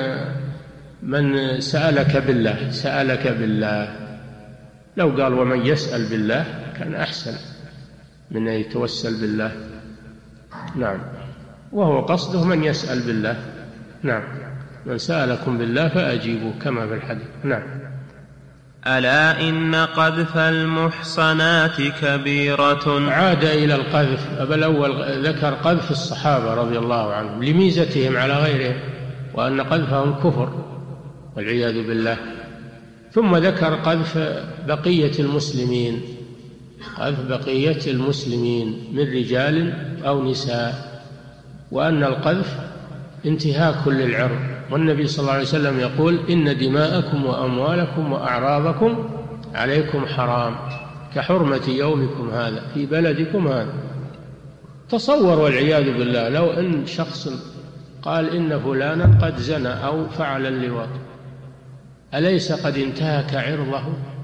من سألك بالله، سألك بالله. لو قال ومن يسأل بالله كان أحسن من أن يتوسل بالله. نعم. وهو قصده من يسأل بالله. نعم. من سألكم بالله فأجيبوا كما في الحديث. نعم. ألا إن قذف المحصنات كبيرة. عاد إلى القذف، بل أول ذكر قذف الصحابة رضي الله عنهم لميزتهم على غيرهم وأن قذفهم كفر والعياذ بالله، ثم ذكر قذف بقية المسلمين، قذف بقية المسلمين من رجال أو نساء، وأن القذف انتهاك للعرض. والنبي صلى الله عليه وسلم يقول إن دماءكم وأموالكم وأعراضكم عليكم حرام كحرمة يومكم هذا في بلدكم هذا. تصور والعياذ بالله لو أن شخص قال إن فلانا قد زنى أو فعل اللواط، أليس قد انتهك عرضه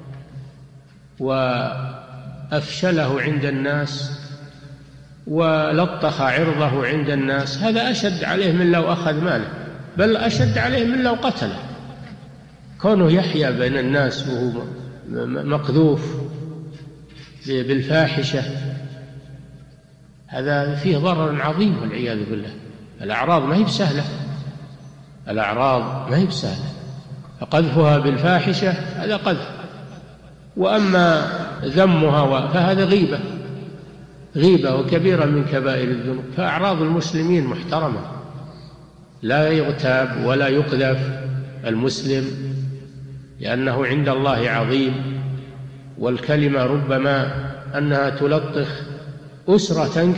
وأفشله عند الناس ولطخ عرضه عند الناس؟ هذا أشد عليه من لو أخذ ماله، بل أشد عليه من لو قتله. كونه يحيا بين الناس وهو مقذوف بالفاحشة هذا فيه ضرر عظيم والعياذ بالله. الأعراض ما هي بسهلة، الأعراض ما هي بسهلة، فقذفها بالفاحشة هذا قذف، وأما ذمها فهذا غيبة وكبيرة من كبائر الذنوب. فأعراض المسلمين محترمة، لا يغتاب ولا يقذف المسلم لأنه عند الله عظيم. والكلمة ربما أنها تلطخ أسرة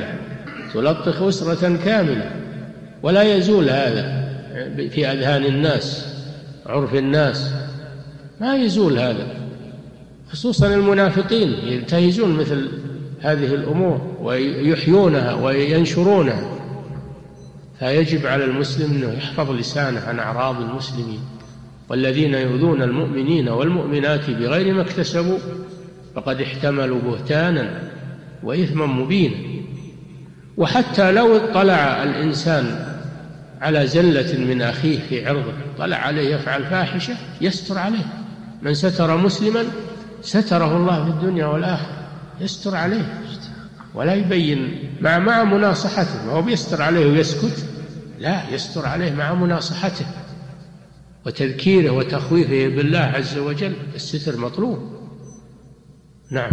كاملة ولا يزول هذا في أذهان الناس، عرف الناس ما يزول هذا، خصوصا المنافقين ينتهزون مثل هذه الأمور ويحيونها وينشرونها. فيجب على المسلم أنه يحفظ لسانه عن أعراض المسلمين. والذين يؤذون المؤمنين والمؤمنات بغير ما اكتسبوا فقد احتملوا بهتانا وإثما مبينا. وحتى لو اطلع الإنسان على زلة من أخيه في عرضه، طلع عليه يفعل فاحشة، يستر عليه. من ستر مسلما ستره الله في الدنيا والآخرة، يستر عليه ولا يبين مع مناصحته. ما هو بيستر عليه ويسكت، لا، يستر عليه مع مناصحته وتذكيره وتخويفه بالله عز وجل. الستر مطلوب. نعم.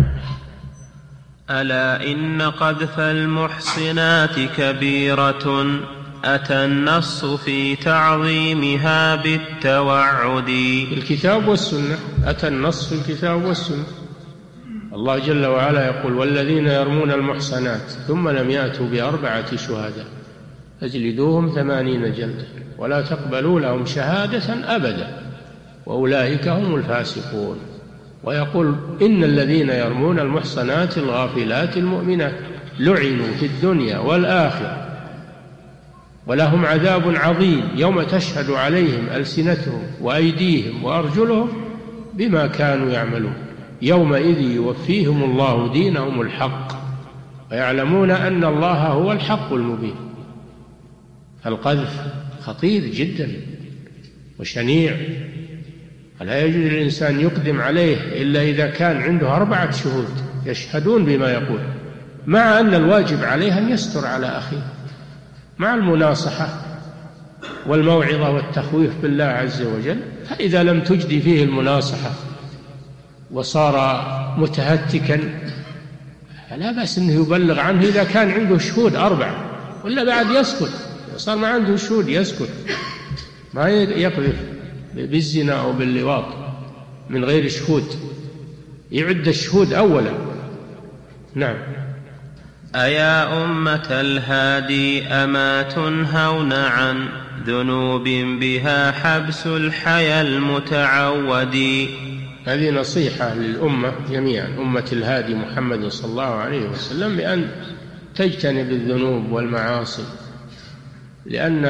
ألا إن قذف المحصنات كبيرة أتى النص في تعظيمها بالتوعد. الكتاب والسنة، أتى النص في الكتاب والسنة. الله جل وعلا يقول والذين يرمون المحصنات ثم لم يأتوا بأربعة شهداء فاجلدوهم 80 جلدة ولا تقبلوا لهم شهادة أبدا وأولئك هم الفاسقون. ويقول إن الذين يرمون المحصنات الغافلات المؤمنات لعنوا في الدنيا والآخرة ولهم عذاب عظيم يوم تشهد عليهم ألسنتهم وأيديهم وأرجلهم بما كانوا يعملون يومئذ يوفيهم الله دينهم الحق ويعلمون أن الله هو الحق المبين. القذف خطير جدا وشنيع، لا يجوز للإنسان يقدم عليه إلا إذا كان عنده 4 شهود يشهدون بما يقول، مع أن الواجب عليه أن يستر على أخيه مع المناصحة والموعظة والتخويف بالله عز وجل. فإذا لم تجدي فيه المناصحة وصار متهتكا فلا بأس أنه يبلغ عنه إذا كان عنده شهود 4، ولا بعد يسكت. صار ما عنده شهود يسكت، ما يقذف بالزنا أو باللواط من غير شهود، يعد الشهود أولا. نعم. أيا أمة الهادي أما تنهون عن ذنوب بها حبس الحيا المتعود. هذه نصيحة للأمة جميعا، أمة الهادي محمد صلى الله عليه وسلم، بأن تجتنب الذنوب والمعاصي، لأن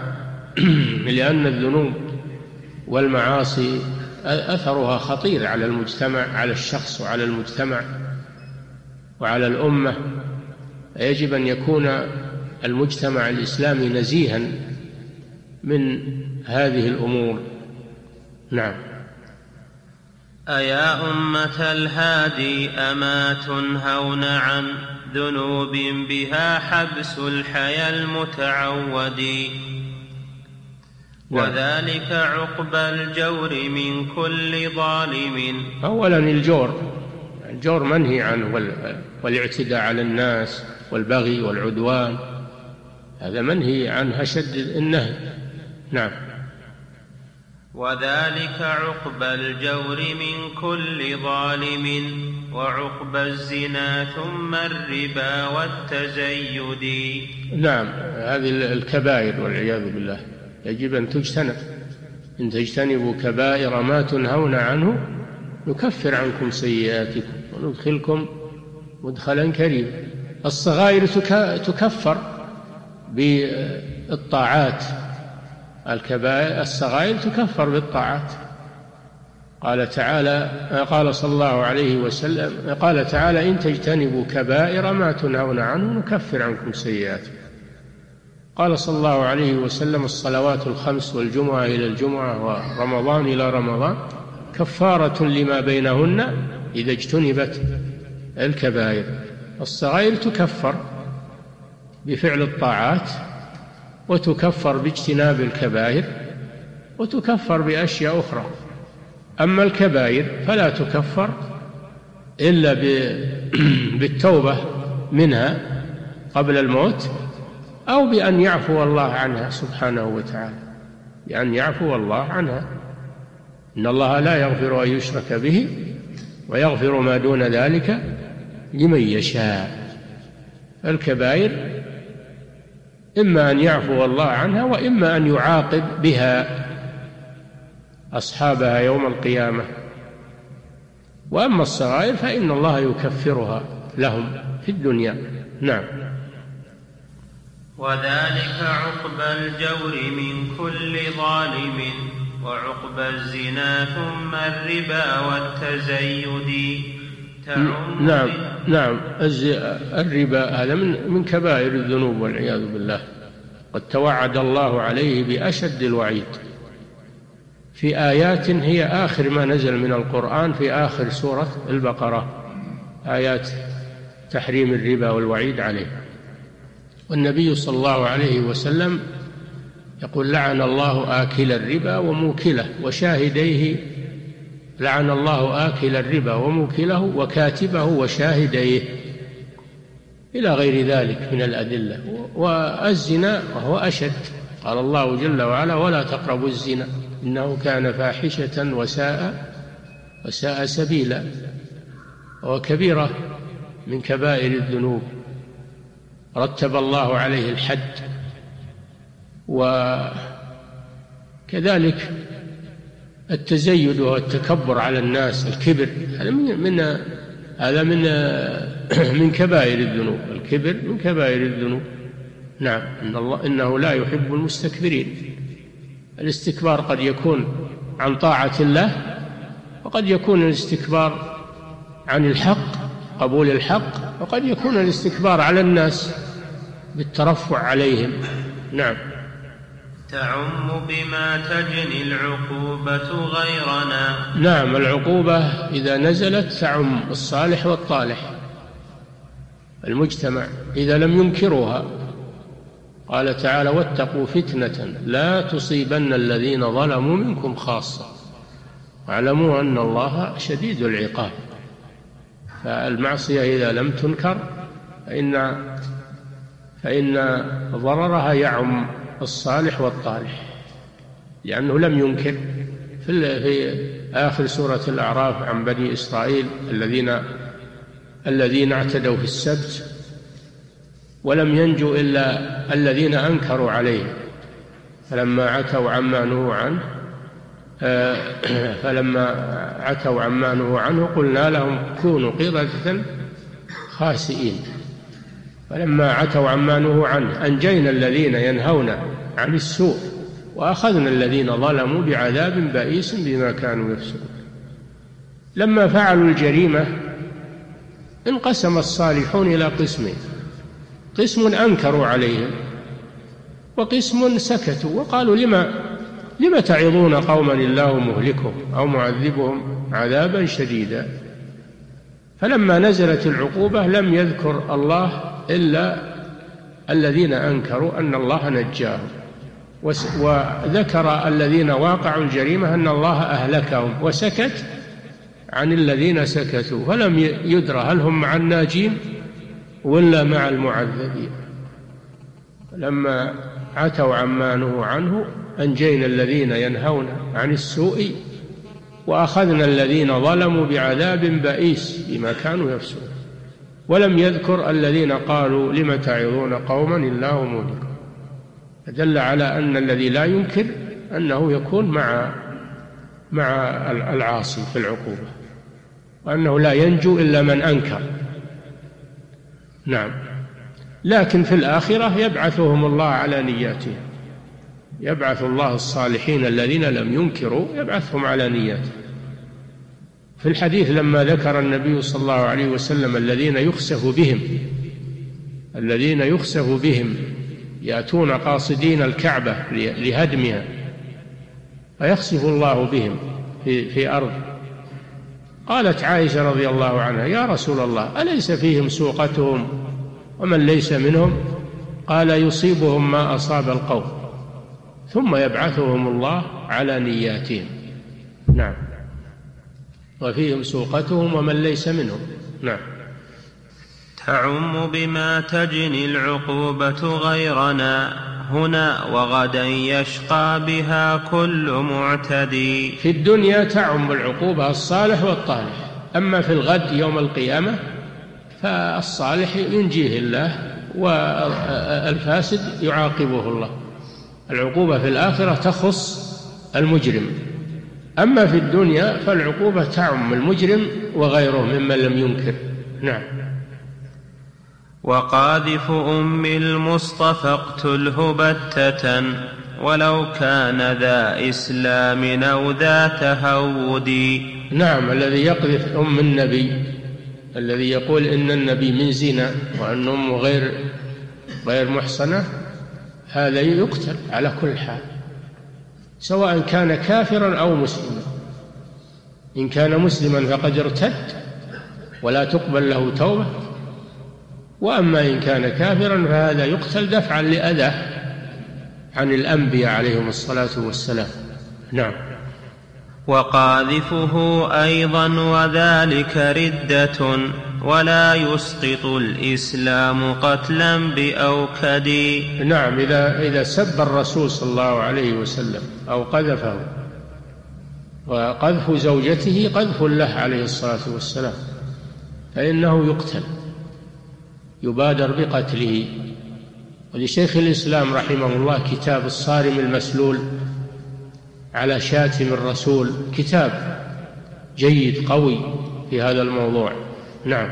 الذنوب والمعاصي أثرها خطير على المجتمع، على الشخص وعلى المجتمع وعلى الأمة. يجب أن يكون المجتمع الإسلامي نزيها من هذه الأمور. نعم. أيا أمة الهادي أما تنهون عن ذنوب بها حبس الحيا المتعود. وذلك عقبى الجور من كل ظالم. أولا الجور منهي عنه، والاعتداء على الناس والبغي والعدوان، هذا منهي عنه أشد النهي. نعم. وذلك عقبى الجور من كل ظالم، وعقبى الزنا ثم الربا والتزيد. نعم، هذه الكبائر والعياذ بالله يجب أن تجتنب. إن تجتنبوا كبائر ما تنهون عنه نكفر عنكم سيئاتكم وندخلكم مدخلا كريما. الصغائر تكفر بالطاعات، الصغائر تكفر بالطاعات. قال صلى الله عليه وسلم، قال تعالى: إن تجتنبوا كبائر ما تنهون عنه نكفر عنكم سيئاتكم. قال صلى الله عليه وسلم: الصلوات الخمس والجمعة إلى الجمعة ورمضان إلى رمضان كفارة لما بينهن إذا اجتنبت الكبائر. الصغائر تكفر بفعل الطاعات، وتكفر باجتناب الكبائر، وتكفر بأشياء أخرى. أما الكبائر فلا تكفر إلا بالتوبة منها قبل الموت، أو بأن يعفو الله عنها سبحانه وتعالى، بأن يعفو الله عنها. إن الله لا يغفر أن يشرك به ويغفر ما دون ذلك لمن يشاء. الكبائر إما أن يعفو الله عنها، وإما أن يعاقب بها أصحابها يوم القيامة. وأما الصغائر فإن الله يكفرها لهم في الدنيا. نعم. وذلك عقبى الجور من كل ظالم، وعقبى الزنا ثم الربا والتزيد. نعم. الربا هذا من كبائر الذنوب والعياذ بالله، قد توعد الله عليه بأشد الوعيد في آيات هي آخر ما نزل من القرآن، في آخر سورة البقرة، آيات تحريم الربا والوعيد عليه. والنبي صلى الله عليه وسلم يقول: لعن الله آكل الربا وموكله وشاهديه، لعن الله آكل الربا وموكله وكاتبه وشاهديه، إلى غير ذلك من الأدلة. والزنا وهو أشد، قال الله جل وعلا: ولا تقربوا الزنا إنه كان فاحشة وساء سبيلا، وكبيرة من كبائر الذنوب، رتب الله عليه الحد. وكذلك التزيد والتكبر على الناس، الكبر، هذا من كبائر الذنوب. الكبر من كبائر الذنوب. نعم. إنه لا يحب المستكبرين. الاستكبار قد يكون عن طاعة الله، وقد يكون الاستكبار عن الحق، قبول الحق، وقد يكون الاستكبار على الناس بالترفع عليهم. نعم. تعم بما تجني العقوبة غيرنا. نعم، العقوبة إذا نزلت تعم الصالح والطالح، المجتمع إذا لم ينكروها. قال تعالى: واتقوا فتنة لا تصيبن الذين ظلموا منكم خاصة واعلموا أن الله شديد العقاب. فالمعصية إذا لم تنكر فإن ضررها يعم الصالح والطالح، لأنه لم ينكر. في آخر سورة الأعراف عن بني إسرائيل الذين اعتدوا في السبت ولم ينجوا إلا الذين أنكروا عليه، فلما عتوا عما نهوا عنه قلنا لهم كونوا قردة خاسئين. فلما عتوا عما نهوا عنه أنجينا الذين ينهون عن السوء وأخذنا الذين ظلموا بعذاب بئيس بما كانوا يفسقون. لما فعلوا الجريمة انقسم الصالحون إلى قسمين: قسم أنكروا عليهم، وقسم سكتوا وقالوا لما تعظون قوما الله مهلكهم أو معذبهم عذابا شديدا. فلما نزلت العقوبة لم يذكر الله إلا الذين أنكروا أن الله نجاهم، وذكر الذين واقعوا الجريمة أن الله أهلكهم وسكت عن الذين سكتوا، فلم يدرى هل هم مع الناجين ولا مع المعذبين. لما عتوا عما نهوا عنه أنجينا الذين ينهون عن السوء وأخذنا الذين ظلموا بعذاب بئيس بما كانوا يفسقون. ولم يذكر الذين قالوا لم تعظون قوما الله مهلكهم، فدل على أن الذي لا ينكر أنه يكون مع العاصي في العقوبة، وأنه لا ينجو إلا من أنكر. نعم. لكن في الآخرة يبعثهم الله على نياتهم، يبعث الله الصالحين الذين لم ينكروا يبعثهم على نياتهم. في الحديث لما ذكر النبي صلى الله عليه وسلم الذين يخسف بهم يأتون قاصدين الكعبة لهدمها فيخسف الله بهم في أرض، قالت عائشة رضي الله عنها يا رسول الله أليس فيهم سوقتهم ومن ليس منهم؟ قال يصيبهم ما أصاب القوم ثم يبعثهم الله على نياتهم. نعم. وفيهم سوقتهم ومن ليس منهم. نعم. تعم بما تجني العقوبة غيرنا هنا وغدا يشقى بها كل معتدي. في الدنيا تعم العقوبة الصالح والطالح، أما في الغد يوم القيامة فالصالح ينجيه الله والفاسد يعاقبه الله. العقوبة في الآخرة تخص المجرم، أما في الدنيا فالعقوبة تعم المجرم وغيره ممن لم ينكر. نعم. وقاذف أم المصطفى اقتله بتة ولو كان ذا إسلام أو ذا تهود. نعم. الذي يقذف أم النبي، الذي يقول إن النبي من زنا وأن أمه غير محصنة، هذا يقتل على كل حال سواء كان كافرا أو مسلما. إن كان مسلما فقد ارتد ولا تقبل له توبة، وأما إن كان كافرا فهذا يقتل دفعا لأذاه عن الأنبياء عليهم الصلاة والسلام. نعم. وقاذفه أيضا وذلك ردة ولا يسقط الإسلام قتلا بأوكد. نعم. إذا سب الرسول صلى الله عليه وسلم أو قذفه، وقذف زوجته قذف له عليه الصلاة والسلام، فإنه يقتل، يبادر بقتله. ولشيخ الإسلام رحمه الله كتاب الصارم المسلول على شاتم الرسول، كتاب جيد قوي في هذا الموضوع. نعم.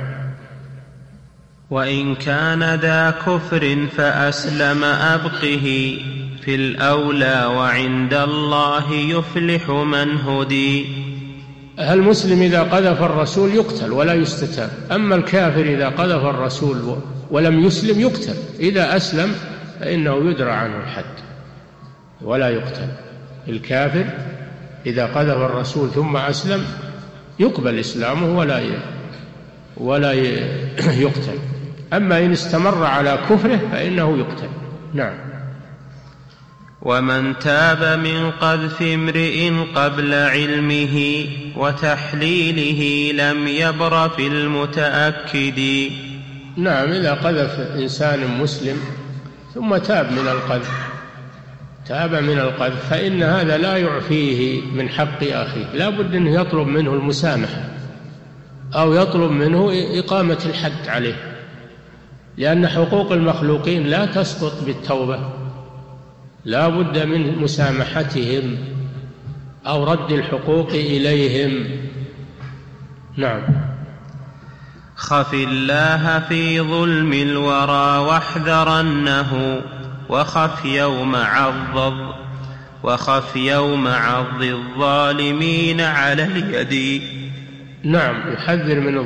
وإن كان ذا كفر فأسلم أبقه في الأولى وعند الله يفلح من هدي. المسلم إذا قذف الرسول يقتل ولا يستتاب، أما الكافر إذا قذف الرسول ولم يسلم يقتل، إذا أسلم فإنه يدرى عنه الحد ولا يقتل. الكافر إذا قذف الرسول ثم أسلم يقبل إسلامه ولا يقتل، أما إن استمر على كفره فإنه يقتل. نعم. ومن تاب من قذف امرئ قبل علمه وتحليله لم يبر في المتأكد. نعم. إذا قذف إنسان مسلم ثم تاب من القذف فإن هذا لا يعفيه من حق أخيه، لا بد أنه يطلب منه المسامحة أو يطلب منه إقامة الحد عليه، لأن حقوق المخلوقين لا تسقط بالتوبة، لا بد من مسامحتهم أو رد الحقوق إليهم. نعم. خف الله في ظلم الورى واحذرنه وخف يوم عض الظالمين على اليد. نعم. يحذر من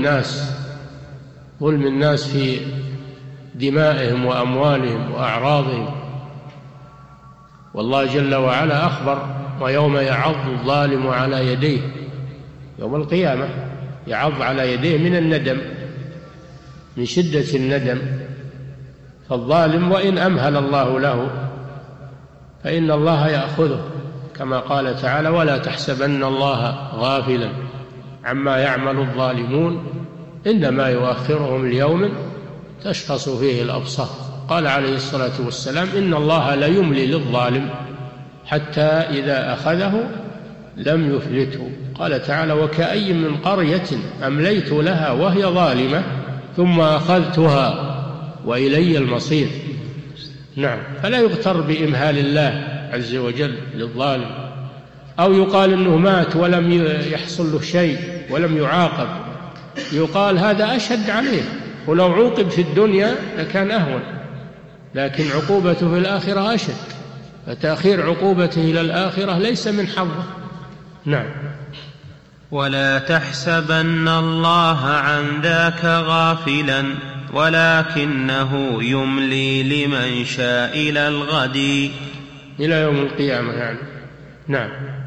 ظلم الناس في دمائهم وأموالهم وأعراضهم. والله جل وعلا أخبر ويوم يعض الظالم على يديه يوم القيامة، يعض على يديه من الندم، من شدة الندم. فالظالم وإن أمهل الله له فإن الله يأخذه، كما قال تعالى: ولا تحسبن الله غافلا عما يعمل الظالمون إنما يؤخرهم ليوم تشخص فيه الأبصار. قال عليه الصلاة والسلام: إن الله لا يملي للظالم حتى إذا أخذه لم يفلته. قال تعالى: وكأي من قرية أمليت لها وهي ظالمة ثم أخذتها وإلي المصير. نعم، فلا يغتر بإمهال الله عز وجل للظالم، أو يقال إنه مات ولم يحصل له شيء ولم يعاقب، يقال هذا أشد عليه، ولو عوقب في الدنيا لكان أهون، لكن عقوبته في الآخرة أشد، فتأخير عقوبته إلى الآخرة ليس من حظه. نعم. ولا تحسبن الله عن ذاك غافلا ولكنه يملي لمن شاء إلى الغد، إلى يوم القيامة يعني. نعم.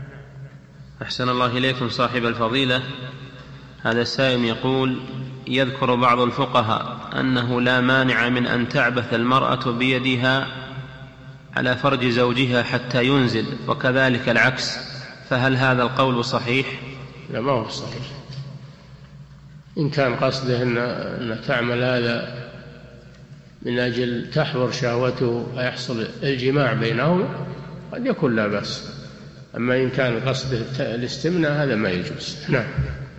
أحسن الله إليكم صاحب الفضيلة. هذا السائل يقول: يذكر بعض الفقهاء أنه لا مانع من أن تعبث المرأة بيدها على فرج زوجها حتى ينزل، وكذلك العكس، فهل هذا القول صحيح؟ لا، ما هو صحيح. إن كان قصده أن تعمل هذا من أجل تحضر شهوته ويحصل الجماع بينهما قد يكون لا بأس، أما إن كان قصده الاستمناء هذا ما يجوز. نعم.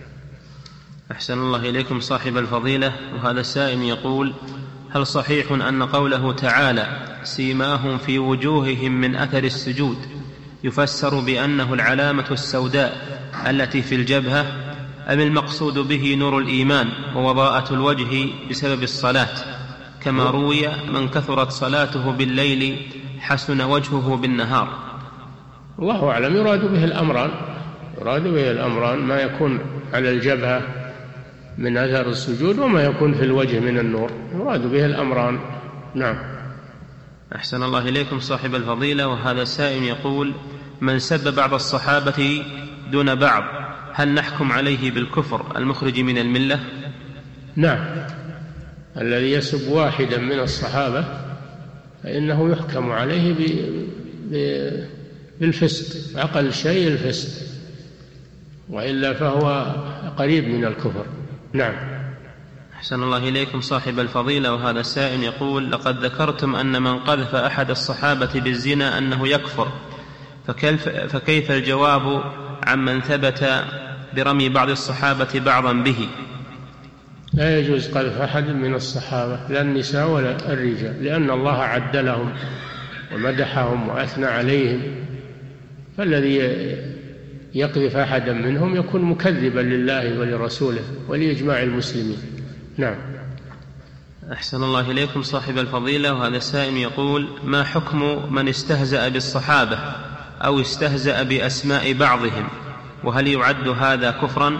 أحسن الله إليكم صاحب الفضيلة. وهذا السائل يقول: هل صحيح أن قوله تعالى: سيماهم في وجوههم من أثر السجود، يفسر بأنه العلامة السوداء التي في الجبهة، أم المقصود به نور الإيمان ووضاءة الوجه بسبب الصلاة، كما روي: من كثرت صلاته بالليل حسن وجهه بالنهار؟ الله أعلم. يراد به الأمران، ما يكون على الجبهة من أثر السجود وما يكون في الوجه من النور، يراد به الأمران. نعم. أحسن الله إليكم صاحب الفضيلة. وهذا السائل يقول: من سب بعض الصحابة دون بعض، هل نحكم عليه بالكفر المخرج من الملة؟ نعم، الذي يسب واحدا من الصحابة فإنه يحكم عليه بالفسق، أقل شيء الفسق، وإلا فهو قريب من الكفر. نعم. أحسن الله إليكم صاحب الفضيلة. وهذا السائل يقول: لقد ذكرتم أن من قذف أحد الصحابة بالزنا أنه يكفر، فكيف الجواب عمن ثبت برمي بعض الصحابة بعضا به؟ لا يجوز قذف أحد من الصحابة، لا النساء ولا الرجال، لأن الله عدلهم ومدحهم وأثنى عليهم، فالذي يقذف أحدا منهم يكون مكذبا لله ولرسوله ولإجماع المسلمين. نعم. أحسن الله إليكم صاحب الفضيلة. وهذا السائل يقول: ما حكم من استهزأ بالصحابة أو استهزأ بأسماء بعضهم، وهل يعد هذا كفرا؟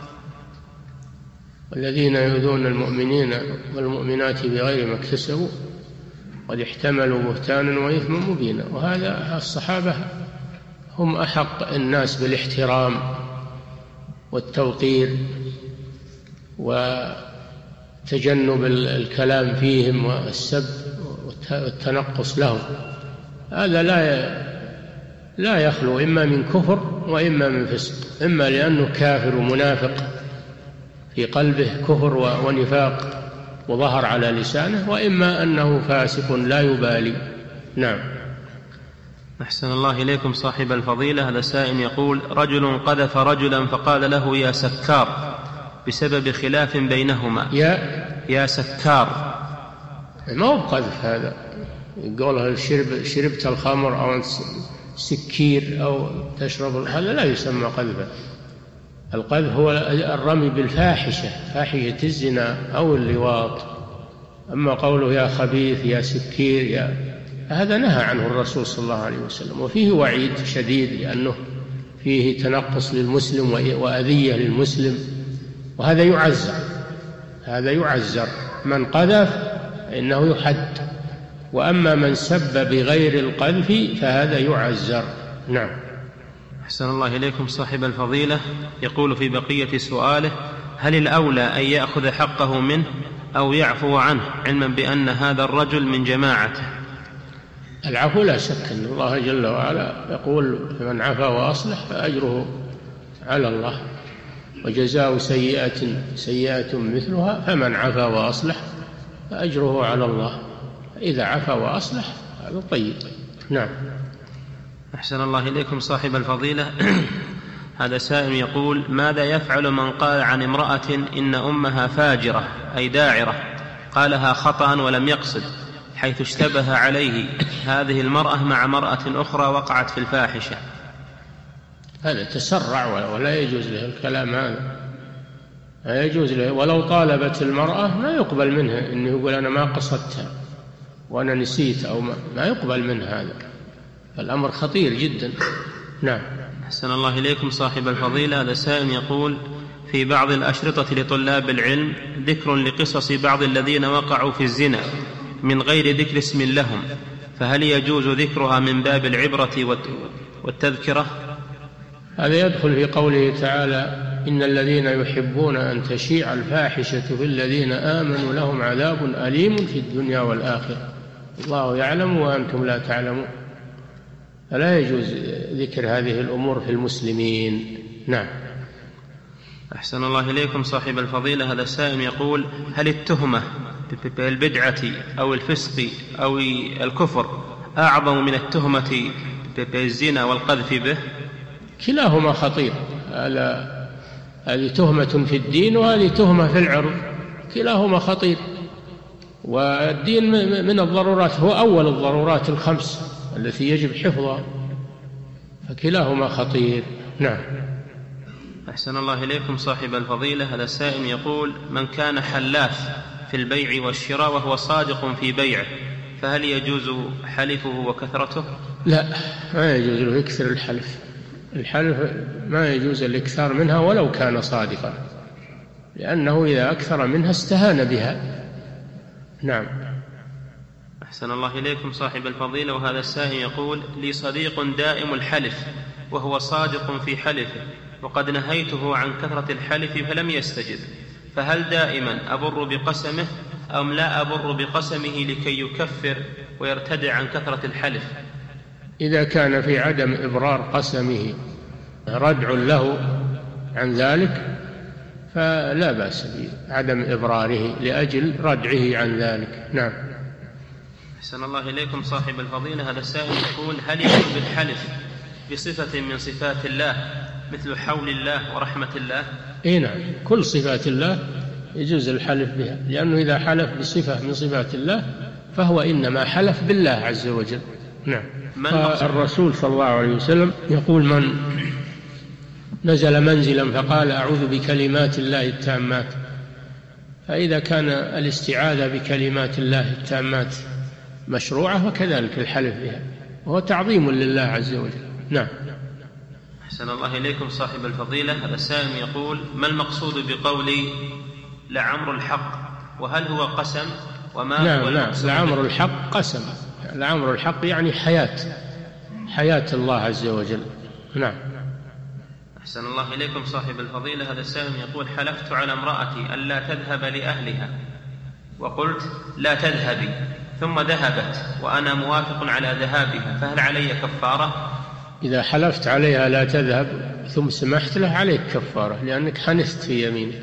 والذين يؤذون المؤمنين والمؤمنات بغير ما اكتسبوا قد احتملوا بهتانا وإثما مبينا. وهذا الصحابة هم أحق الناس بالاحترام والتوقير وتجنب الكلام فيهم والسب والتنقص لهم. هذا لا يخلو إما من كفر وإما من فسق، إما لأنه كافر ومنافق في قلبه كفر ونفاق وظهر على لسانه، وإما أنه فاسق لا يبالي. نعم. أحسن الله إليكم صاحب الفضيلة. هذا سائل يقول: رجل قذف رجلا فقال له يا سكار بسبب خلاف بينهما. يا سكار. ما هو قذف هذا، يقول شربت الخمر أو سكير أو تشرب، هذا لا يسمى قذفا. القذف هو الرمي بالفاحشة، فاحشة الزنا أو اللواط. أما قوله يا خبيث يا سكير هذا نهى عنه الرسول صلى الله عليه وسلم، وفيه وعيد شديد لأنه فيه تنقص للمسلم وأذية للمسلم، وهذا يعزر. من قذف إنه يحد، وأما من سب بغير القذف فهذا يعزر. نعم. أحسن الله إليكم صاحب الفضيلة. يقول في بقية سؤاله: هل الأولى أن يأخذ حقه منه أو يعفو عنه، علما بأن هذا الرجل من جماعته؟ العفو لا شك أن الله جل وعلا يقول: فمن عفا وأصلح فأجره على الله، وجزاء سيئة مثلها، فمن عفا وأصلح فأجره على الله. إذا عفا وأصلح هذا طيب. نعم. أحسن الله إليكم صاحب الفضيلة. هذا سائل يقول: ماذا يفعل من قال عن امرأة إن أمها فاجرة أي داعرة، قالها خطأ ولم يقصد، حيث اشتبه عليه هذه المرأة مع امرأة أخرى وقعت في الفاحشة؟ هذا تسرع ولا يجوز له الكلام هذا، لا يجوز له. ولو طالبت المرأة ما يقبل منها إنه يقول أنا ما قصدتها وأنا نسيت، أو ما يقبل منها هذا. الأمر خطير جدا. نعم. أحسن الله إليكم صاحب الفضيلة. هذا سائل يقول: في بعض الأشرطة لطلاب العلم ذكر لقصص بعض الذين وقعوا في الزنا من غير ذكر اسم لهم، فهل يجوز ذكرها من باب العبرة والتذكرة؟ هذا يدخل في قوله تعالى: إن الذين يحبون أن تشيع الفاحشة في الذين آمنوا لهم عذاب أليم في الدنيا والآخرة، الله يعلم وأنتم لا تعلمون. فلا يجوز ذكر هذه الأمور في المسلمين. نعم. أحسن الله إليكم صاحب الفضيلة. هذا السائل يقول: هل التهمة بالبدعة أو الفسق أو الكفر أعظم من التهمة بالزنا والقذف به؟ كلاهما خطير. هذه تهمة في الدين وهذه تهمة في العرض، كلاهما خطير. والدين من الضرورات، هو أول الضرورات الخمس التي يجب حفظها، فكلاهما خطير. نعم. أحسن الله إليكم صاحب الفضيلة. هذا السائل يقول: من كان حلاف في البيع والشراء وهو صادق في بيعه، فهل يجوز حلفه وكثرته؟ لا، ما يجوز له يكثر الحلف. الحلف ما يجوز الإكثار منها ولو كان صادقا، لأنه إذا أكثر منها استهان بها. نعم. أحسن الله إليكم صاحب الفضيلة. وهذا السائل يقول: لي صديق دائم الحلف وهو صادق في حلفه، وقد نهيته عن كثرة الحلف فلم يستجب، فهل دائما أبر بقسمه أم لا أبر بقسمه لكي يكفر ويرتدع عن كثرة الحلف؟ إذا كان في عدم إبرار قسمه ردع له عن ذلك فلا بأس بعدم إبراره لأجل ردعه عن ذلك. نعم. أحسن الله إليكم صاحب الفضيلة. هذا السائل يقول: هل يجوز الحلف بصفة من صفات الله مثل حول الله ورحمة الله؟ نعم، كل صفات الله يجوز الحلف بها، لأنه إذا حلف بصفة من صفات الله فهو إنما حلف بالله عز وجل. نعم. الرسول صلى الله عليه وسلم يقول: من نزل منزلا فقال أعوذ بكلمات الله التامات، فإذا كان الاستعاذة بكلمات الله التامات مشروعة فكذلك الحلف بها، وهو تعظيم لله عز وجل. نعم. أحسن الله إليكم صاحب الفضيلة. هذا السائل يقول: ما المقصود بقولي لعمر الحق، وهل هو قسم وما هو المقصود؟ لعمر الحق قسم. لعمر الحق يعني حياة الله عز وجل. نعم. أحسن الله إليكم صاحب الفضيلة. هذا السائل يقول: حلفت على امرأتي ألا تذهب لأهلها، وقلت لا تذهبي، ثم ذهبت وأنا موافق على ذهابها، فهل علي كفارة؟ إذا حلفت عليها لا تذهب ثم سمحت له عليك كفارة، لأنك حنثت في يمينك.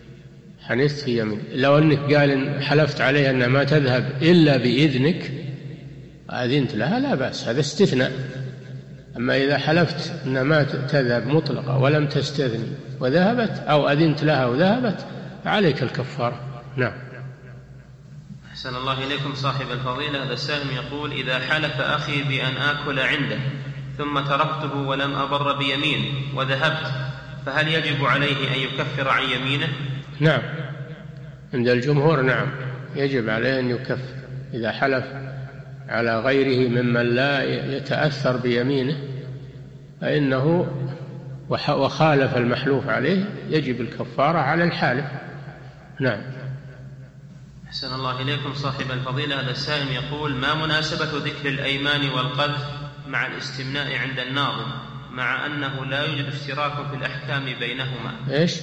لو أنك قال حلفت عليها أنها ما تذهب إلا بإذنك أذنت لها لا بأس، هذا استثناء. أما إذا حلفت أنها ما تذهب مطلقة ولم تستثني وذهبت، أو أذنت لها وذهبت، عليك الكفارة. نعم. أحسن الله إليكم صاحب الفضيلة. هذا السائل يقول: إذا حلف أخي بأن آكل عنده ثم تركته ولم أبر بيمينه وذهبت، فهل يجب عليه أن يكفر عن يمينه؟ نعم، عند الجمهور نعم، يجب عليه أن يكفر. إذا حلف على غيره ممن لا يتأثر بيمينه فإنه وخالف المحلوف عليه يجب الكفارة على الحالف. نعم. أحسن الله إليكم صاحب الفضيلة. هذا السائل يقول: ما مناسبة ذكر الأيمان والقذف مع الاستمناء عند الناظم، مع أنه لا يوجد اشتراك في الأحكام بينهما؟ إيش؟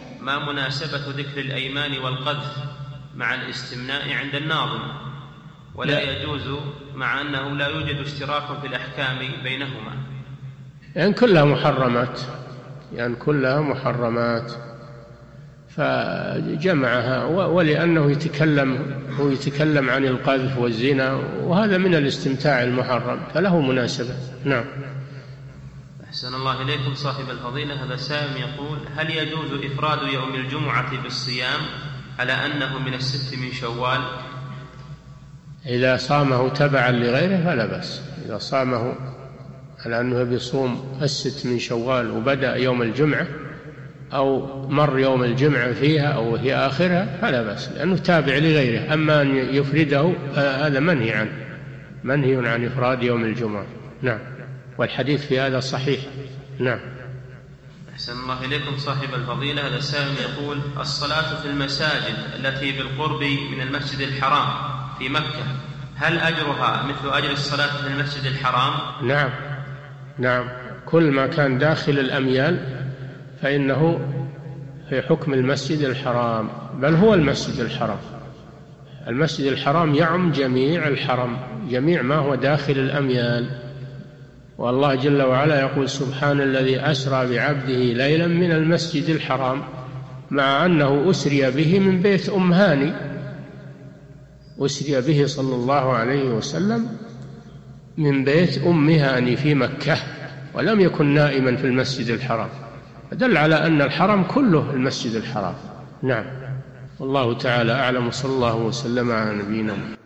ما مناسبة ذكر الأيمان والقذف مع الاستمناء عند الناظم؟ ولا يجوز مع أنه لا يوجد اشتراك في الأحكام بينهما؟ يعني كلها محرمات فجمعها، ولأنه يتكلم عن القذف والزنا، وهذا من الاستمتاع المحرم فله مناسبة. نعم. أحسن الله إليكم صاحب الفضيلة. هذا سائل يقول: هل يجوز إفراد يوم الجمعة بالصيام على أنه من 6 من شوال؟ إذا صامه تبعا لغيره فلا بأس. إذا صامه على أنه بيصوم 6 من شوال وبدأ يوم الجمعة أو مر يوم الجمعة فيها أو هي آخرها فلا بأس، لأنه تابع لغيره. أما أن يفرده هذا منهي عن إفراد يوم الجمعة. نعم، والحديث في هذا صحيح. نعم. أحسن الله إليكم صاحب الفضيلة. هذا السائل يقول: الصلاة في المساجد التي بالقرب من المسجد الحرام في مكة، هل أجرها مثل أجر الصلاة في المسجد الحرام؟ نعم، كل ما كان داخل الأميال فإنه في حكم المسجد الحرام، بل هو المسجد الحرام. المسجد الحرام يعم جميع الحرم، جميع ما هو داخل الأميال. والله جل وعلا يقول: سبحان الذي أسرى بعبده ليلا من المسجد الحرام، مع أنه أسري به من بيت أم هاني، أسري به صلى الله عليه وسلم من بيت أم هاني في مكة، ولم يكن نائما في المسجد الحرام، دل على أن الحرم كله المسجد الحرام. نعم، والله تعالى أعلم، صلى الله وسلم على نبينا محمد.